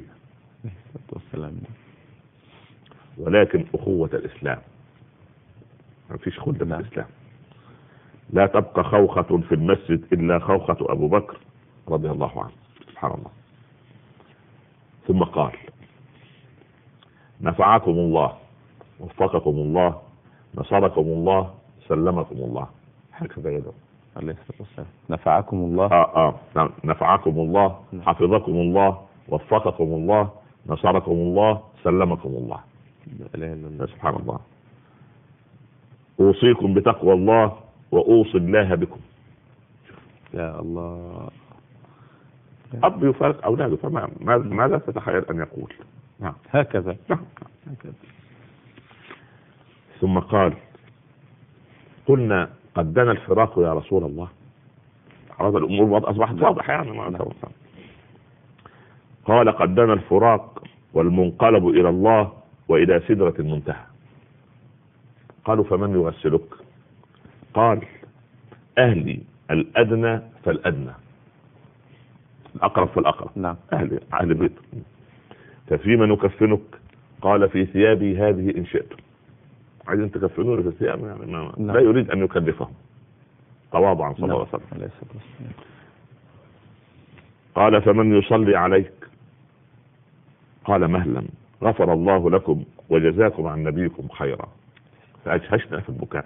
ولكن أخوة الإسلام ما فيش خلة في الإسلام. لا تبقى خوخة في المسجد إلا خوخة أبو بكر رضي الله عنه. سبحان الله. ثم قال: نفعكم الله، وفقكم الله، نصركم الله، سلمكم الله. هكذا يدعو عليه الصلاة والسلام. نفعكم الله. نفعكم الله، حفظكم الله، وفقكم الله، نصركم الله، سلمكم الله. سبحان الله. أوصيكم بتقوى الله وأوصي الله بكم. يا الله. أب يفارق أولاده، فماذا تتخيل أن يقول؟ نعم هكذا. ثم قال: قلنا قد دنا الفراق يا رسول الله. هذا الأمور أصبحت واضحة يعني. قال: قد دنا الفراق والمنقلب إلى الله وإلى سدرة المنتهى. قالوا: فمن يغسلك؟ قال: أهلي الأدنى فالأدنى، الأقرب فالأقرب. نعم. أهل بيت. ففيما نكفنك؟ قال: في ثيابي هذه إن شئتم. عايزين تكفنوني في الثياب يعني لا يريد أن يكلفهم، تواضعا صلى الله عليه وسلم. قال: فمن يصلي عليك؟ قال: مهلا، غفر الله لكم وجزاكم عن نبيكم خيرا. فأجهشنا في البكاء.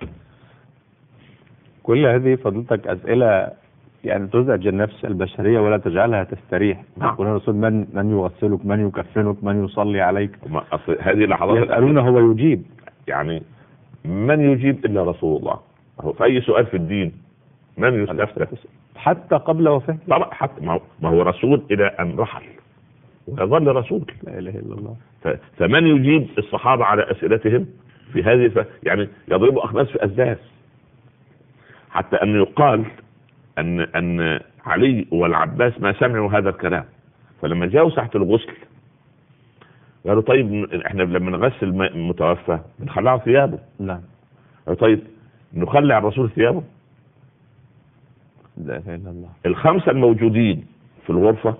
كل هذه فضلتك أسئلة يعني تزعج النفس البشرية ولا تجعلها تستريح. يقول الرسول: من يغسلك، من يكفنك، من يصلي عليك. هذه لحظات يسألونه هو يجيب. يعني من يجيب إلا رسول الله. في أي سؤال في الدين من يستفتى؟ حتى قبل وفاته. طبعا حتى ما هو رسول إلى أن رحل ويظل رسول. لا إله إلا الله. فمن يجيب الصحابة على أسئلتهم في هذه يعني يضربوا أخناس في أسداس، حتى أن يقال أن علي والعباس ما سمعوا هذا الكلام، فلما جاءوا ساعة الغسل قالوا: طيب احنا لما نغسل المتوفى بنخلعه ثيابه. نعم. طيب نخلع الرسول ثيابه؟ لا اله الا الله. الخمسة الموجودين في الغرفة،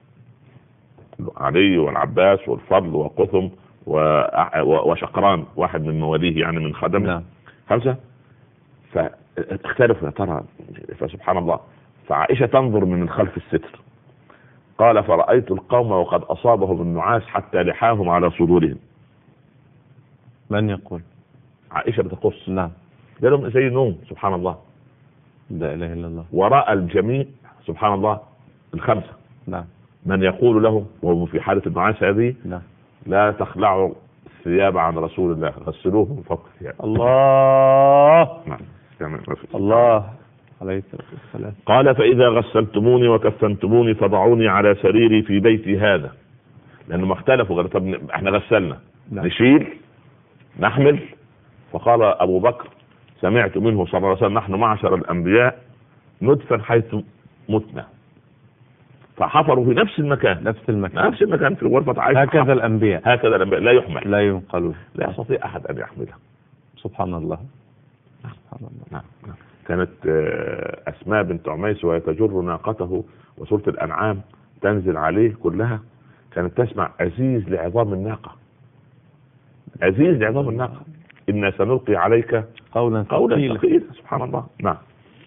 علي والعباس والفضل وقثم وشقران واحد من مواليه يعني من خدمه. نعم. 5. فاختلفوا يا ترى، فسبحان الله. فعائشة تنظر من خلف الستر. قال: فرأيت القوم وقد أصابهم النعاس حتى لحاهم على صدورهم. من يقول؟ عائشة بتقص. نعم. لهم زي نوم. سبحان الله. لا إله إلا الله. ورأى الجميع سبحان الله 5. نعم. من يقول لهم وهم في حالة النعاس هذه: نعم. لا تخلعوا الثياب عن رسول الله، غسلوه من فوق الثياب. الله. نعم. الله عليه الصلاة والسلام. قال: فإذا غسلتموني وكفنتموني فضعوني على سريري في بيتي هذا. لأنهم اختلفوا، قالوا: طب احنا غسلنا. نعم. نشيل نحمل. فقال أبو بكر: سمعت منه صلى الله عليه وسلم: نحن معشر الأنبياء ندفن حيث متنا. فحفروا في نفس المكان في غرفة عائشة. هكذا الأنبياء لا يحمل، لا ينقلون، لا يستطيع أحد أن يحملها. سبحان الله. سبحان الله. كانت أسماء بنت عميس وهي تجر ناقته وسورة الأنعام تنزل عليه كلها، كانت تسمع: عزيز لعظام الناقة، عزيز لعظام الناقة، إنا سنلقي عليك قولا ثقيلا. سبحان الله. نعم.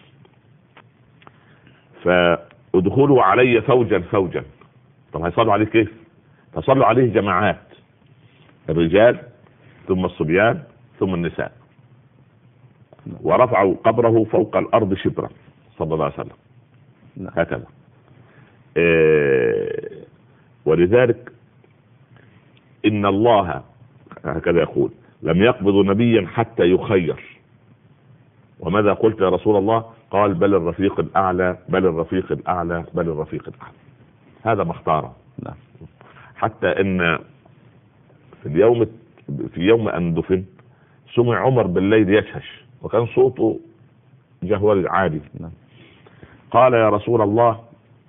فادخلوا علي فوجا. طب هيصلوا عليه كيف؟ فصلوا عليه جماعات، الرجال ثم الصبيان ثم النساء، ورفعوا قبره فوق الأرض شبرا صلى الله عليه وسلم. هكذا. ولذلك إن الله هكذا يقول: لم يقبض نبيا حتى يخير. وماذا قلت يا رسول الله؟ قال: بل الرفيق الأعلى، بل الرفيق الأعلى، بل الرفيق الأعلى. هذا ما اختاره. حتى إن في يوم أن دفن سمع عمر بالليل يشهش، وكان صوته جهوري عالي. قال: يا رسول الله،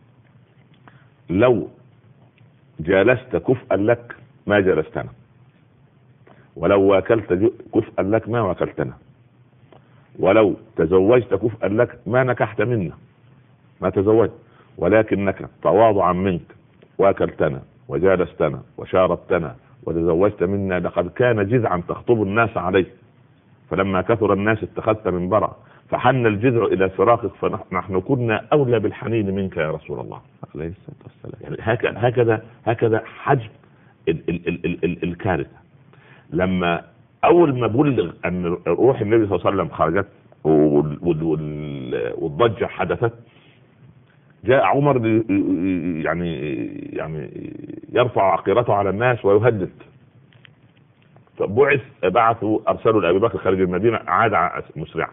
لو جالست كفءا لك ما جلستنا، ولو واكلت كفءا لك ما واكلتنا، ولو تزوجت كفءا لك ما نكحت منا، ما تزوجت، ولكنك تواضعا منك واكلتنا وجالستنا وشاربتنا وتزوجت منا، لقد كان جذعا تخطب الناس عليه، فلما كثر الناس اتخذت منبرا، فحن الجذع الى فراقك فنحن كنا اولى بالحنين منك يا رسول الله عليه الصلاه والسلام. يعني هكذا حجم الكارثه. لما اول ما بلغ ان روح النبي صلى الله عليه وسلم خرجت والضجه حدثت، جاء عمر يعني يرفع عقيرته على الناس ويهدد. ارسلوا لابي بكر خارج المدينه، عاد مسرعا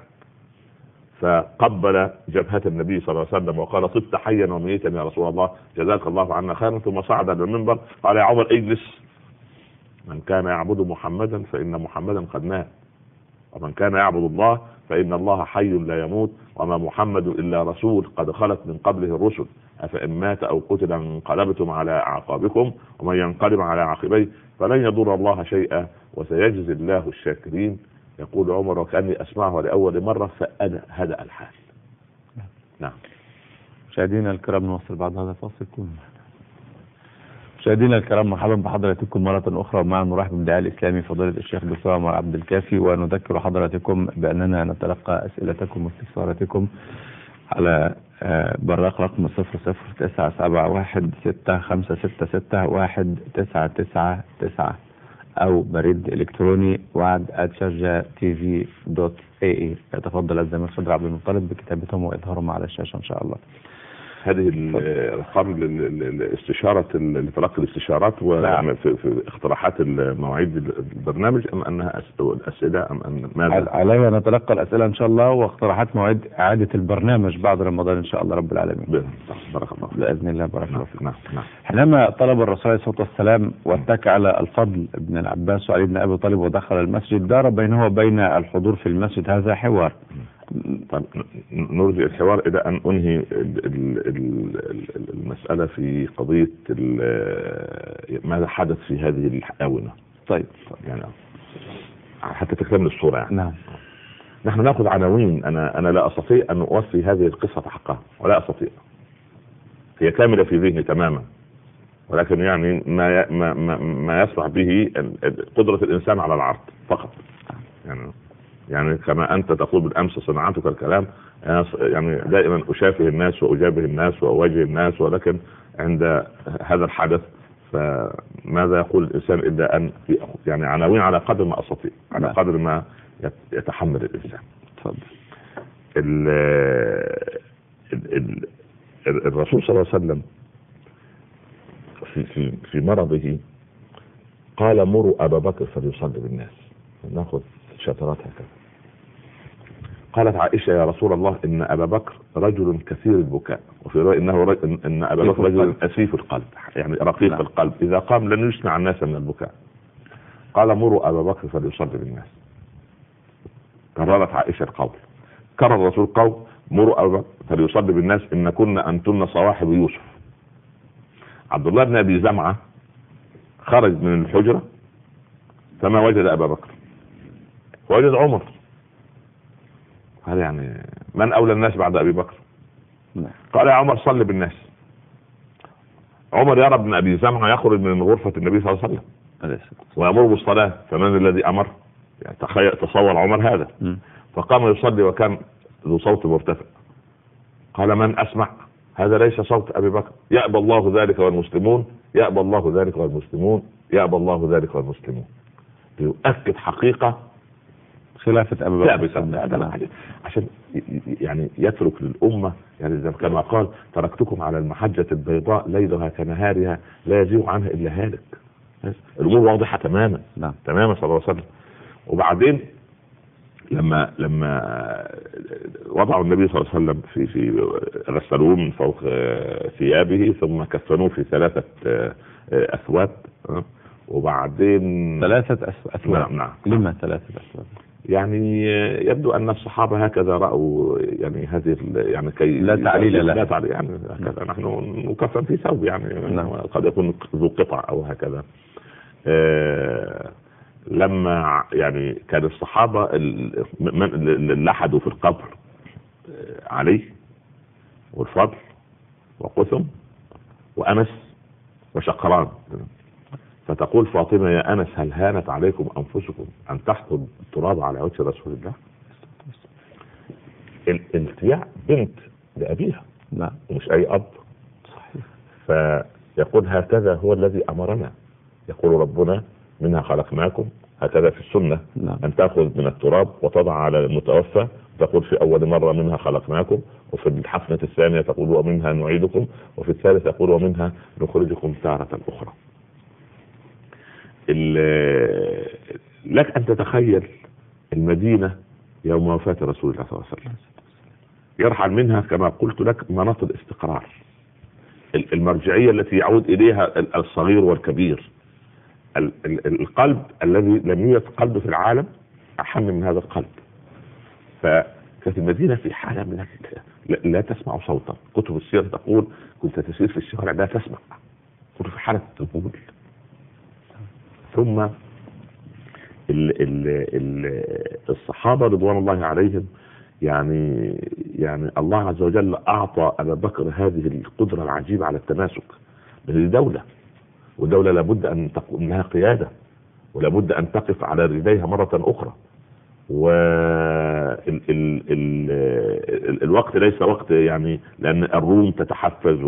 فقبل جبهة النبي صلى الله عليه وسلم وقال طبت حيا وميتا يا رسول الله، جزاك الله عنا خيرا. ثم صعد على المنبر قال يا عمر اجلس، من كان يعبد محمدا فإن محمدا قد مات، ومن كان يعبد الله فإن الله حي لا يموت، وما محمد إلا رسول قد خلت من قبله الرسل، أفإن مات أو قتل انقلبتم على أعقابكم، ومن ينقلب على عقبيه فلن يضر الله شيئا وسيجزي الله الشاكرين. يقول عمر وكأني أسمعه لأول مرة فهدأ الحال. نعم. مشاهدينا الكرام، نوصل بعد هذا الفاصل. مشاهدينا الكرام، مرحبا بحضراتكم مرة أخرى. معنا نرحب بالداعية الإسلامي فضيلة الشيخ بسام عبد الكافي، ونذكر حضراتكم بأننا نتلقى أسئلتكم واستفساراتكم على براق رقم 0097165661999 أو بريد إلكتروني wad@sharjatv.ae. يتفضل الزميل خضر عبد المطلب بكتابتهم وإظهارهم على الشاشة إن شاء الله. هذه الارقام لاستشاره لتلقي الاستشارات وفي اقتراحات المواعيد البرنامج، ام انها الاسئله ام ان ماذا؟ علينا نتلقى الاسئله ان شاء الله واقتراحات مواعيد اعاده البرنامج بعد رمضان ان شاء الله رب العالمين. بارك الله باذن الله. بارك الله فيك. نعم. حينما طلب الرسول عليه الصلاه والسلام واتكى على الفضل بن العباس وعلي بن ابي طالب ودخل المسجد، دار بينه وبين الحضور في المسجد هذا حوار. طيب نرجع الحوار الى ان انهي المسألة في قضية ماذا حدث في هذه الآونة. طيب يعني حتى تكمل الصورة يعني. نعم. نحن نأخذ عناوين. أنا لا أستطيع أن أوفي هذه القصة حقها، ولا أستطيع. هي كاملة في ذهني تماما، ولكن يعني ما يصلح به قدرة الإنسان على العرض فقط. يعني كما أنت تقول بالأمس صنعتك الكلام، يعني دائما أشافه الناس وأجابه الناس وأواجه الناس، ولكن عند هذا الحدث فماذا يقول الإنسان إلا أن يعني عناوين على قدر ما أستطيع، على قدر ما يتحمل الإنسان. تفضل. الرسول صلى الله عليه وسلم في مرضه قال مروا أبا بكر فليصلي بالناس. نأخذ شطرات هكذا. قالت عائشة يا رسول الله إن أبا بكر رجل كثير البكاء، وفي رواية إن أبا بكر رجل أسيف القلب، يعني رقيق القلب، إذا قام لن يسمع الناس من البكاء. قال مروا أبا بكر فليصلي بالناس. كررت عائشة القول، كرر الرسول قول مروا أبا بكر فليصلي بالناس إن كنا أنتن صواحب يوسف. عبد الله بن أبي زمعة خرج من الحجرة فما وجد أبا بكر، وجد عمر. هذا يعني من أولى الناس بعد أبي بكر؟ قال يا عمر صلي بالناس. عمر يرى ابن أبي زمعة يخرج من غرفة النبي صلى الله عليه وسلم ويأمر بالصلاة، فمن الذي أمر؟ يعني تصور عمر هذا. فقام يصلي وكان ذو صوت مرتفع. قال من أسمع؟ هذا ليس صوت أبي بكر. يأبى الله ذلك والمسلمون، يأبى الله ذلك والمسلمون، يأبى الله ذلك والمسلمون. يؤكد حقيقة خلافة أبي بكر عشان يعني يترك للأمة، يعني زي كما قال تركتكم على المحجة البيضاء ليلها كنهارها لا يزيغ عنها إلا هالك. الأمور واضحة تماما. نعم. تماما صلى الله عليه وسلم. وبعدين لما وضعوا النبي صلى الله عليه وسلم في غسلوه من فوق ثيابه ثم كفنوه في 3 أثواب، وبعدين 3 أثواب. نعم. لما 3 أثواب؟ يعني يبدو أن الصحابة هكذا رأوا، يعني هذه يعني كي لا تعليل لا تعليل، يعني هكذا نحن نكفن في ثوب، يعني نعم. قد يكون ذو قطع أو هكذا. لما يعني كان الصحابة اللي لحدوا في القبر علي والفضل وقثم وأنس وشقران، فتقول فاطمة يا أنس هل هانت عليكم أنفسكم أن تحطوا التراب على وجه رسول الله؟ التياع بنت لأبيها، نعم، مش أي أب. صحيح. فيقول هكذا هو الذي أمرنا، يقول ربنا منها خلقناكم، هكذا في السنة. نعم. أن تأخذ من التراب وتضع على المتوفى، تقول في أول مرة منها خلقناكم، وفي الحفنة الثانية تقول ومنها نعيدكم، وفي الثالثة تقول ومنها نخرجكم تارة أخرى. لك أن تتخيل المدينة يوم وفاة رسول الله صلى الله عليه وسلم، يرحل منها كما قلت لك مناطق الاستقرار، المرجعية التي يعود إليها الصغير والكبير، القلب الذي لم يوجد قلب في العالم أحن من هذا القلب. فكانت المدينة في حالة من لا تسمع صوتا. كتب السيرة تقول كنت تسير في الشوارع لا تسمع، كنت في حالة ذهول. ثم الصحابة رضوان الله عليهم، يعني الله عز وجل أعطى أبا بكر هذه القدرة العجيبة على التماسك. من دولة، ودولة لابد أن تقوم لها قيادة، ولابد أن تقف على رجليها مرة أخرى. والوقت ليس وقت يعني، لأن الروم تتحفز،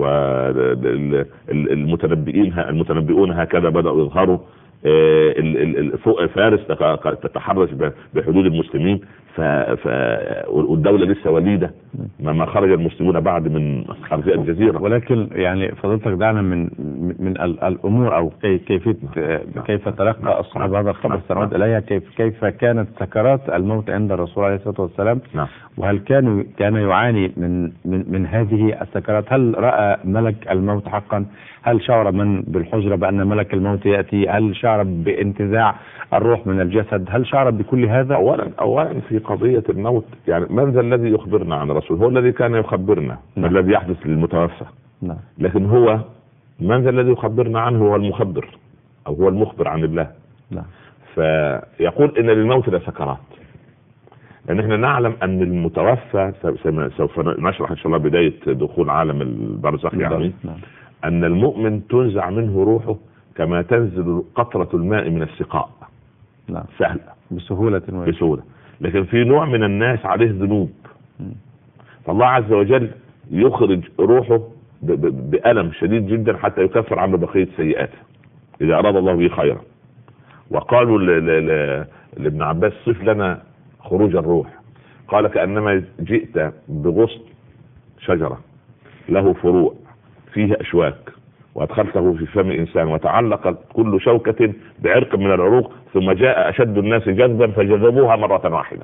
والمتنبئون هكذا بدأوا يظهروا، فوق فارس تتحرش بحدود المسلمين، والدولة لسه وليدة، ما خرج المسلمون بعد من خارجة الجزيرة. ولكن يعني فضلتك دعنا من الأمور أو كيف تلقى الصحابة هذا الخبر سنعود إليها. كيف كانت سكرات الموت عند الرسول عليه الصلاة والسلام؟ وهل كان يعاني من هذه السكرات؟ هل رأى ملك الموت حقا؟ هل شعر من بالحجرة بأن ملك الموت يأتي؟ هل شعر بانتزاع الروح من الجسد؟ هل شعر بكل هذا؟ أولا في قضية الموت، يعني من ذا الذي يخبرنا عن الرسول؟ هو الذي كان يخبرنا ما الذي يحدث للمتوفى. لكن هو من ذا الذي يخبرنا عنه؟ هو المخبر، أو هو المخبر عن الله. فيقول إن للموت لسكرات، لأن احنا نعلم أن المتوفى، سوف نشرح إن شاء الله بداية دخول عالم البرزخ، يعني أن المؤمن تنزع منه روحه كما تنزل قطرة الماء من السقاء، سهلة بسهولة. لكن في نوع من الناس عليه ذنوب، فالله عز وجل يخرج روحه بألم شديد جدا حتى يكفر عنه بقية سيئاته إذا أراد الله به خيرا. وقالوا لابن عباس صف لنا خروج الروح، قال كأنما جئت بغصن شجرة له فروع فيه أشواك، وأدخلته في فم إنسان، وتعلقت كل شوكة بعرق من العروق، ثم جاء أشد الناس جذبا فجذبوها مرة واحدة.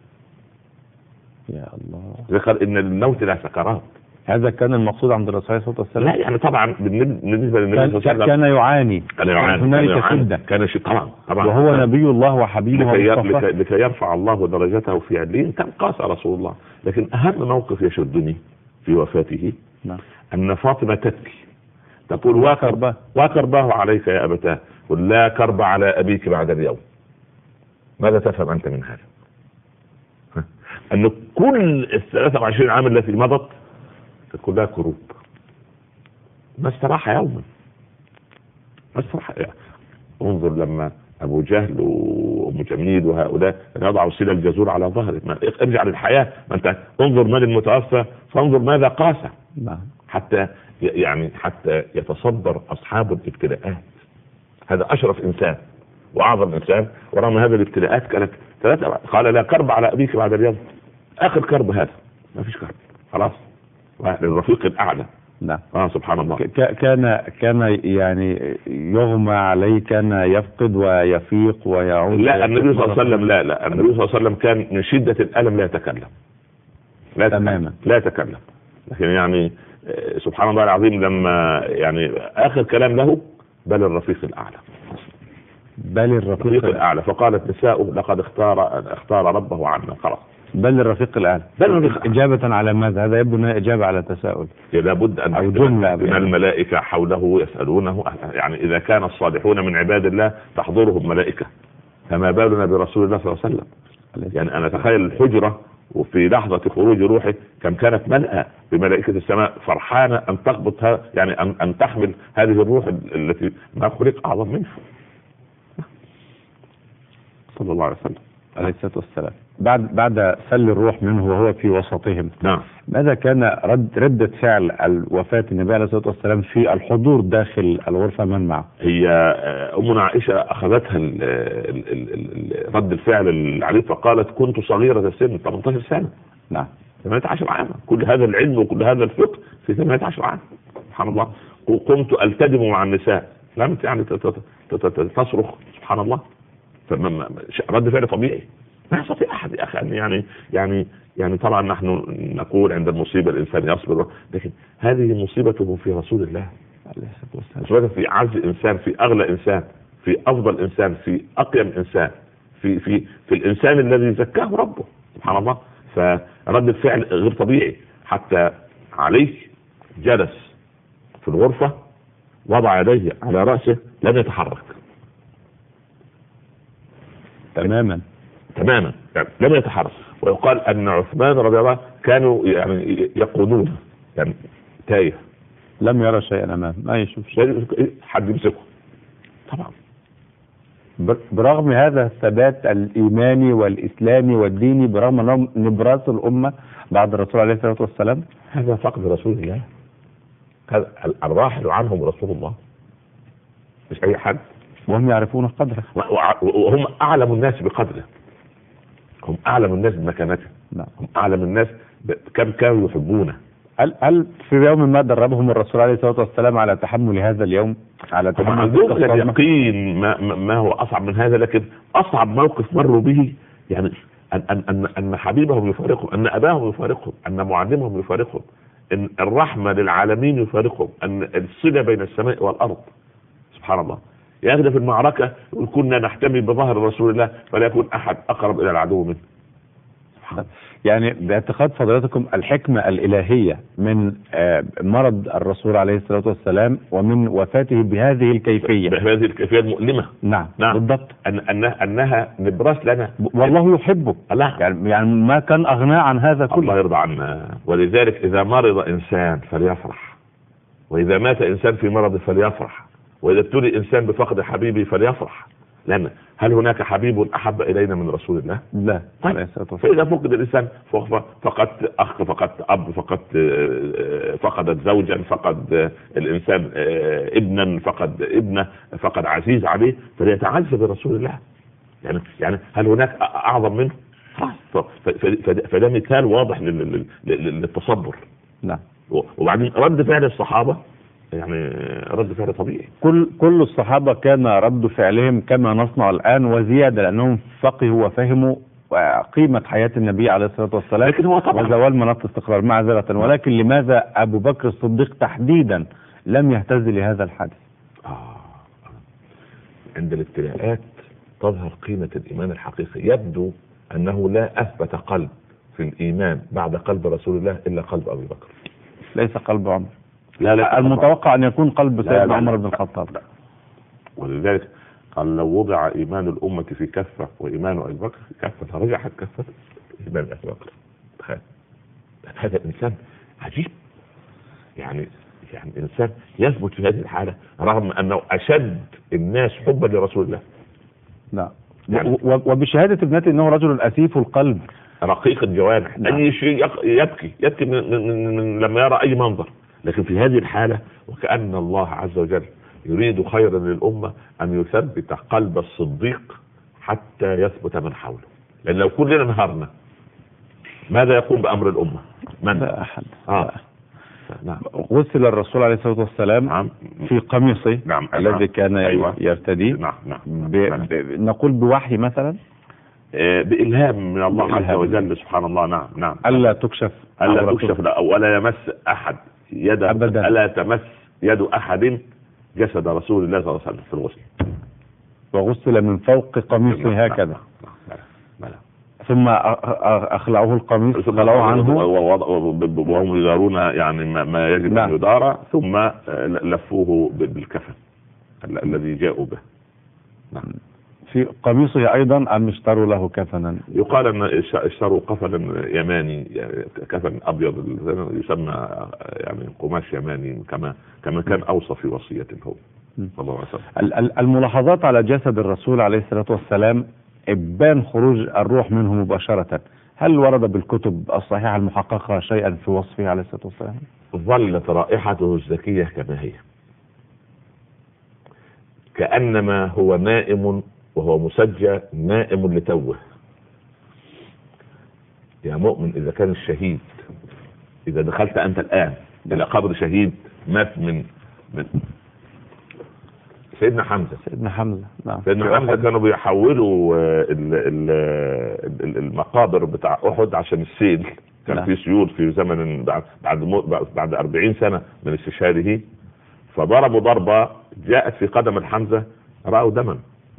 يا الله، ذكر إن الموت لا سكرات. هذا كان المقصود عند الرسول عليه الصلاة والسلام؟ لا يعني طبعا بالنسبة للنبي صلى الله عليه وسلم كان يعاني هنالك شدة، كان شيء طبعا وهو نبي الله وحبيبه لكي يرفع الله درجته في عليين كان قاسى رسول الله. لكن أهم موقف يشدني في وفاته أن فاطمة تبكي تقول وكرباه عليك يا أبتاه، قل لا كرب على أبيك بعد اليوم. ماذا تفهم أنت من هذا؟ أن كل 23 عام التي مضت كلها كروب، ما استراح يوما، ما استراح. انظر لما أبو جهل وأم جميل وهؤلاء يضعوا سيل الجزور على ظهره، ارجع للحياة، ما أنت انظر من المتوفى فانظر ماذا قاسى، حتى يتصدر أصحاب الابتلاءات. هذا أشرف إنسان وأعظم إنسان، ورغم هذه الابتلاءات كانت ثلاثة. قال لا كرب على أبيك بعد اليوم، آخر كرب هذا، ما فيش كرب خلاص، للرفيق الأعلى. سبحان الله. كان يعني يغمى عليه، كان يفقد ويفيق ويعود. لا النبي صلى الله عليه وسلم لا النبي صلى الله عليه وسلم كان من شدة الألم لا يتكلم، لا يتكلم. لكن يعني سبحان الله العظيم لما يعني آخر كلام له بل الرفيق الأعلى، بل الرفيق الأعلى. فقالت نساء لقد اختار ربه عنا، خلاص بل الرفيق الأعلى. إجابة على ماذا؟ هذا يبدو أنها إجابة على تساؤل. لابد أن من الملائكة حوله يسألونه، يعني إذا كان الصالحون من عباد الله تحضرهم ملائكة، فما بالنا برسول الله صلى الله عليه وسلم؟ يعني أنا أتخيل الحجرة وفي لحظة خروج روحه كم كانت ملأة بملائكة السماء فرحانة أن تقبضها، يعني أن تحمل هذه الروح التي ما خلق أعظم منها، صلى الله عليه وسلم. عليه الصلاة والسلام بعد سل الروح منه وهو في وسطهم. نعم. ماذا كان ردة فعل وفاة النبي عليه الصلاة والسلام في الحضور داخل الغرفة من معه؟ هي أمنا عائشة أخذتها رد الفعل عليه، فقالت كنت صغيرة السن 18 سنة. نعم. 18 عاما، كل هذا العلم وكل هذا الفقه في 18 عام. سبحان الله. قمت ألتدم مع النساء، لم يعني تصرخ. سبحان الله. رد فعل طبيعي، ما يستطيع أحد يا أخي يعني طبعا نحن نقول عند المصيبة الإنسان يصبر، لكن هذه مصيبته في رسول الله، مصيبته في أعز إنسان، في أغلى إنسان، في أفضل إنسان، في أقيم إنسان، في الإنسان الذي زكاه ربه. سبحان الله. فرد الفعل غير طبيعي. حتى عليه جلس في الغرفة، وضع يديه على رأسه، لم يتحرك تماما يعني لم يتحرك. ويقال أن عثمان رضي الله عنه كانوا يعني يقودون، يعني تايه، لم يرى شيئا أمامه، ما يشوف شيء، حد يمسكه طبعا. برغم هذا الثبات الإيماني والإسلامي والديني، برغم أنهم نبراس الأمة بعد الرسول عليه الصلاة والسلام، هذا فقد رسول الله. هذا الراحل عنهم رسول الله، مش أي حد. وهم يعرفون قدره، وهم أعلم الناس بقدره، هم أعلم الناس بمكانته. نعم. هم أعلم الناس كم كانوا يحبونه. هل في يوم ما دربهم الرسول عليه الصلاة والسلام على تحمل هذا اليوم، على تحمل اليقين؟ ما هو أصعب من هذا، لكن أصعب موقف مروا به يعني أن حبيبهم يفارقهم، أن أباهم يفارقهم، أن معلمهم يفارقهم، أن الرحمة للعالمين يفارقهم، أن الصلة بين السماء والأرض. سبحان الله. يأخذ في المعركة يقول كنا نحتمي بظهر رسول الله فلا يكون أحد أقرب إلى العدو منه. يعني باعتقاد فضيلتكم الحكمة الإلهية من مرض الرسول عليه الصلاة والسلام ومن وفاته بهذه الكيفية، بهذه الكيفية المؤلمة. نعم بالضبط. أنها نبراس لنا، والله يحبه. يعني ما كان أغنى عن هذا كله. الله يرضى عنا. ولذلك إذا مرض إنسان فليفرح، وإذا مات إنسان في مرض فليفرح، وإذا ابتلي إنسان بفقد حبيبه فليفرح. لأن هل هناك حبيب أحب إلينا من رسول الله؟ لا. طيب. فإذا فقد الإنسان فقدت أخ، فقدت أب، فقدت زوجا، فقد الإنسان ابنا، فقد ابنه، فقد عزيز عليه، فليتعزى برسول الله. يعني هل هناك أعظم منه؟ فده مثال واضح للتصبر. نعم. وبعدين رد فعل الصحابة يعني رد فعل طبيعي. كل الصحابة كان رد فعلهم كما نصنع الآن وزيادة، لأنهم فقهوا وفهموا قيمة حياة النبي عليه الصلاة والسلام، لكن هو طبعا وزوال مناط استقرار معذرة. ولكن لماذا أبو بكر الصديق تحديدا لم يهتز لهذا الحدث؟ عند الابتلاءات تظهر قيمة الإيمان الحقيقي. يبدو أنه لا أثبت قلب في الإيمان بعد قلب رسول الله إلا قلب أبي بكر، ليس قلب عمر. لا المتوقع أن يكون قلب سيدنا عمر بن الخطاب. ولذلك قال لو وضع إيمان الأمة في كفة وإيمان أبي بكر في كفة لرجحت كفة إيمان أبي بكر. هذا الإنسان عجيب، يعني إنسان يثبت في هذه الحالة رغم أنه أشد الناس حبا لرسول الله. لا يعني وبشهادة ابنتي أنه رجل أسيف القلب رقيق الجوانح. أي شيء يبكي من لما يرى أي منظر. لكن في هذه الحالة وكأن الله عز وجل يريد خيرا للأمة أن يثبت قلب الصديق حتى يثبت من حوله. لأن لو كلنا انهارنا ماذا يقوم بأمر الأمة؟ من؟ لا أحد. نعم. غسل الرسول عليه الصلاة والسلام في قميصه الذي كان يرتديه. نعم. نقول بوحي مثلا، بإلهام من الله عز وجل. سبحان الله. نعم. ألا تكشف ولا يمس أحد يده أبدا. ألا تمس يد أحد جسد رسول الله صلى الله عليه وسلم في الغسل. وغسل من فوق قميصه هكذا. ثم أخلعوه القميص، خلعوه عنه وهم يدارون يعني ما يجب أن يدار، ثم لفوه بالكفن الذي جاءوا به. في قميصه أيضا أم اشتروا له كفنا؟ يقال أن اشتروا كفنا يماني، يعني كفن أبيض يسمى يعني قماش يماني كما كان أوصى في وصية هو صلى الله عليه وسلم. الملاحظات على جسد الرسول عليه الصلاة والسلام إبان خروج الروح منه مباشرة، هل ورد بالكتب الصحيحة المحققة شيئا في وصفه عليه الصلاة والسلام؟ ظلت رائحته الزكية كما هي، كأنما هو نائم وهو مسجى نائم لتوه. يا مؤمن، إذا كان الشهيد، إذا دخلت أنت الآن إلى قبر شهيد مات من سيدنا حمزة. نعم. سيدنا حمزة كانوا بيحولوا المقابر بتاع أحد عشان السيل، كان في سيول في زمن بعد 40 سنة من استشهاده، فضربوا ضربة جاءت في قدم الحمزة رأوا دما.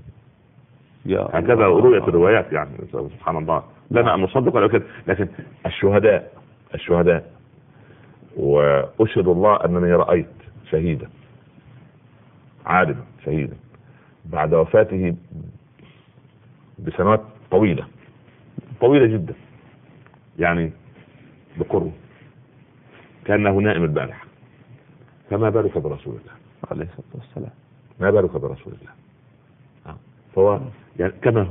هكذا رؤية الروايات، يعني سبحان الله، لنا أن نصدق ولا كده. لكن الشهداء وأشهد الله أنني رأيت شهيدا عالما شهيدا بعد وفاته بسنوات طويلة جدا، يعني بقرب كأنه نائم البارحة. فما بالك برسول الله عليه الصلاة والسلام؟ ما بالك برسول الله؟ فهو يعني كما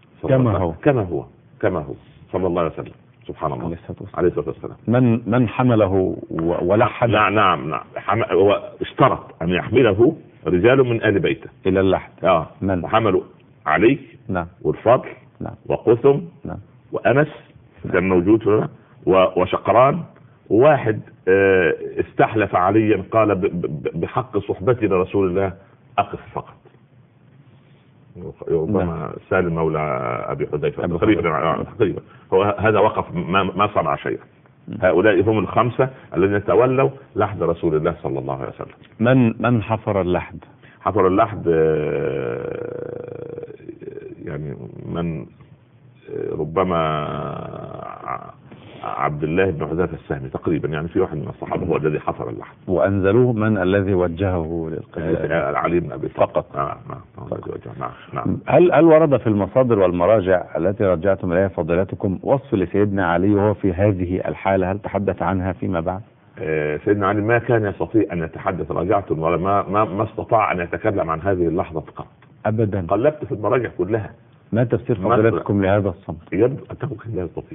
هو صلى الله عليه وسلم، سبحان الله عليه الصلاة والسلام. من حمله ولحد؟ نعم. هو اشترط أن يحمله رجال من آل بيته إلى اللحد. وحملوا علي والفضل وقثم وأنس كان موجود وشقران، وواحد استحلف عليا قال بحق صحبتي لرسول الله أقف فقط. ربما سالم مولى أبي حذيفة تقريبا، هو هذا وقف ما صنع شيئا. هؤلاء هم الخمسة الذين تولوا لحد رسول الله صلى الله عليه وسلم. من حفر اللحد؟ حفر اللحد يعني من ربما عبد الله بن حذيفة السهمي تقريبا، يعني في واحد من الصحابة هو الذي حفر اللحد. وأنزلوه من الذي وجهه للقبلة؟ علي بن أبي فقط. نعم. هل ورد في المصادر والمراجع التي رجعتم إليها فضيلتكم وصف لسيدنا علي وهو في هذه الحالة؟ هل تحدث عنها فيما بعد؟ سيدنا علي ما كان يستطيع أن يتحدث، راجعت ولا ما استطاع أن يتكلم عن هذه اللحظة قط أبدا. قلبت في المراجع كلها. ما تفسير فضيلتكم لهذا الصمت؟ يبدو أنه كان لا يستطيع.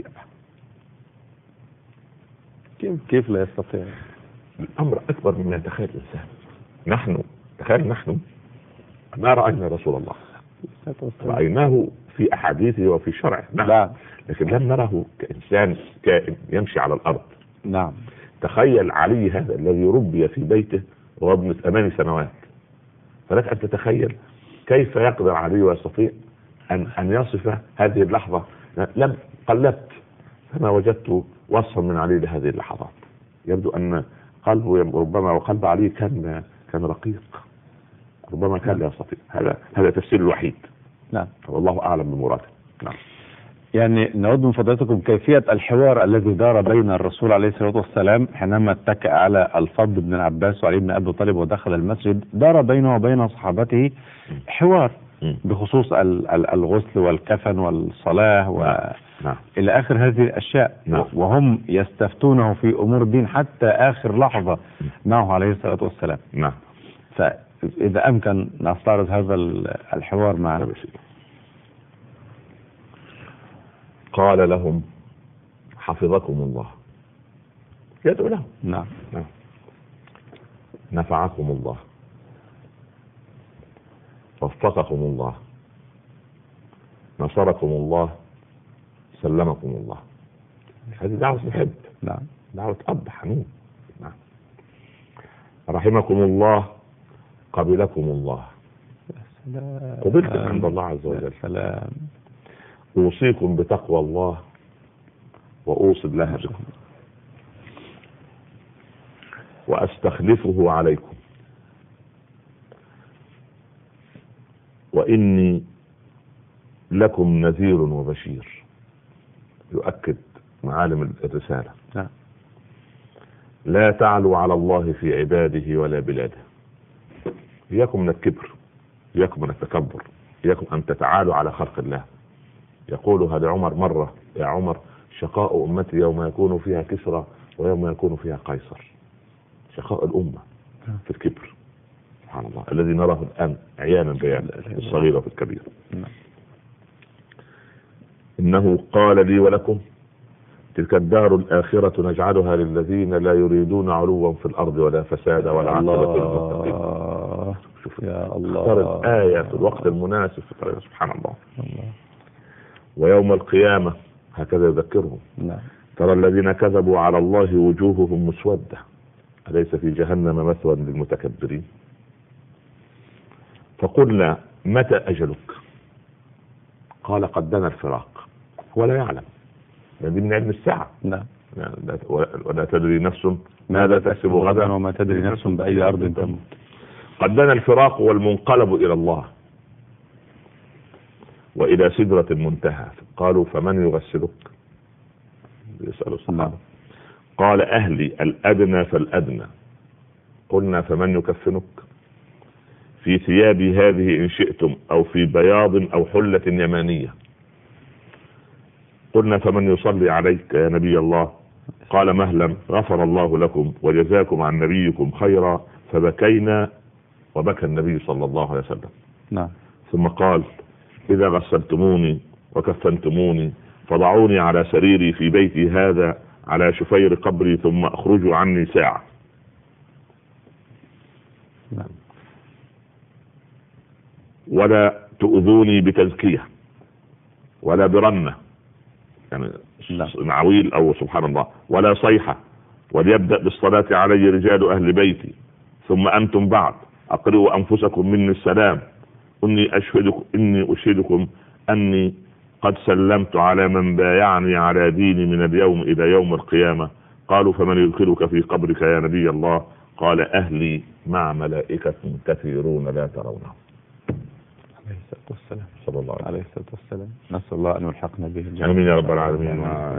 كيف لا يستطيع؟ الأمر أكبر مما يتخيل الإنسان. نحن ما رأينا رسول الله، رأيناه في أحاديثه وفي شرعه، نعم، لكن لم نره كإنسان كائن يمشي على الأرض. نعم. تخيل علي هذا الذي ربي في بيته وهو ابن 8 سنوات، فلك أن تتخيل كيف يقدر علي ويستطيع أن يصف هذه اللحظة. لم قلبت فما وجدت وصفا من علي لهذه اللحظات. يبدو أن قلبه ربما وقلب علي كان رقيق، ربما كان لا يستطيع. هذا تفسير الوحيد. نعم. والله أعلم بمراده. نعم. يعني نود من فضيلتكم كيفية الحوار الذي دار بين الرسول عليه الصلاة والسلام حينما اتكأ على الفضل بن العباس وعلي بن أبي طالب ودخل المسجد، دار بينه وبين صحابته حوار بخصوص الغسل والكفن والصلاة إلى آخر هذه الأشياء. وهم يستفتونه في أمور الدين حتى آخر لحظة معه عليه الصلاة والسلام. فإذا أمكن نستعرض هذا الحوار معنا. قال لهم حفظكم الله، يدعو لهم. نعم. نفعكم الله، وفقكم الله، نصركم الله، سلمكم الله. هذه دعوة محب. نعم. دعوة أب حنون. نعم. رحمكم الله، قبلكم الله، قبلتم عند الله عز وجل. سلام. أوصيكم بتقوى الله وأوصي الله بكم، وأستخلفه عليكم، وإني لكم نذير وبشير. يؤكد معالم الرسالة. لا تعلوا على الله في عباده ولا بلاده. إياكم من الكبر، إياكم من التكبر، إياكم أن تتعالوا على خلق الله. يقولها لعمر مرة: يا عمر، شقاء أمتي يوم يكون فيها كسرى ويوم يكون فيها قيصر. شقاء الأمة في الكبر، سبحان الله، الذي نراه الآن عيانا بيانا، الصغيرة في الكبير. إنه قال لي ولكم تلك الدار الآخرة نجعلها للذين لا يريدون علوا في الأرض ولا فسادا ولا عاقبة للمتقين. شوف يا الله، اختار الآية في الوقت المناسب في طريق سبحان الله. ويوم القيامة هكذا يذكرهم. ترى الذين كذبوا على الله وجوههم مسودة أليس في جهنم مثوى للمتكبرين. فقلنا متى أجلك؟ قال قد دنا الفراق. هو لا يعلم، دي من علم الساعة. ولا تدري نفس ماذا تكسب غدا وما تدري نفس بأي أرض تموت. قد دنا الفراق والمنقلب إلى الله وإلى سدرة المنتهى. قالوا فمن يغسلك؟ يسأل الصحابة. قال أهلي الأدنى فالأدنى. قلنا فمن يكفنك؟ في ثيابي هذه إن شئتم أو في بياض أو حلة يمانية. قلنا فمن يصلي عليك يا نبي الله؟ قال مهلا غفر الله لكم وجزاكم عن نبيكم خيرا. فبكينا وبكى النبي صلى الله عليه وسلم. ثم قال إذا غسلتموني وكفنتموني فضعوني على سريري في بيتي هذا على شفير قبري ثم اخرجوا عني ساعة. ولا تؤذوني بتزكية ولا برنة يعني عويل او سبحان الله ولا صيحة. وليبدأ بالصلاة علي رجال اهل بيتي ثم انتم بعد. اقرئوا انفسكم مني السلام. اني اشهدكم اني قد سلمت على من بايعني على ديني من اليوم الى يوم القيامة. قالوا فمن يدخلك في قبرك يا نبي الله؟ قال اهلي مع ملائكة كثيرون لا ترونهم. عليه الصلاة والسلام. صلى الله عليه الصلاة والسلام. نسأل الله أن يلحقنا به الجنة. آمين يا رب العالمين.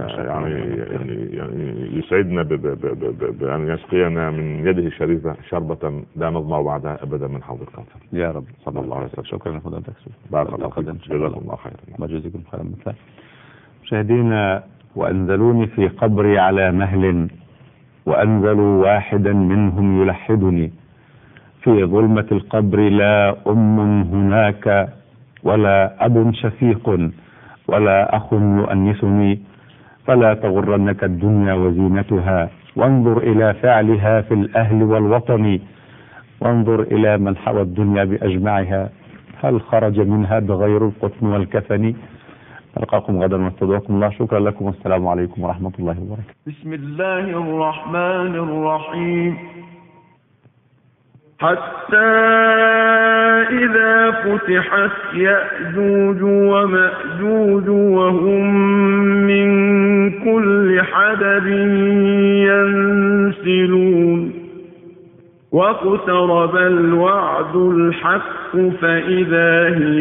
يعني يسعدنا بأن يسقينا من يده الشريفة شربة لا نظمأ بعدها أبدا من حوض الكوثر يا رب. صلى الله عليه وسلم. شكرا لحضرتك. بارك الله فيك. جزاكم الله خيرا. ما جزاكم خيرا مثلا. مشاهدينا وأنزلوني في قبري على مهل وأنزلوا واحدا منهم يلحدني. في ظلمة القبر لا أم هناك ولا أب شفيق ولا أخ يؤنسني. فلا تغرنك الدنيا وزينتها وانظر إلى فعلها في الأهل والوطن. وانظر إلى من حوى الدنيا بأجمعها هل خرج منها بغير القطن والكفن. ألقاكم غدا واستودعكم الله. شكرا لكم والسلام عليكم ورحمة الله وبركاته. بسم الله الرحمن الرحيم. حتى إذا فتحت يأجوج ومأجوج وهم من كل حدب ينسلون. واقترب الوعد الحق فإذا هي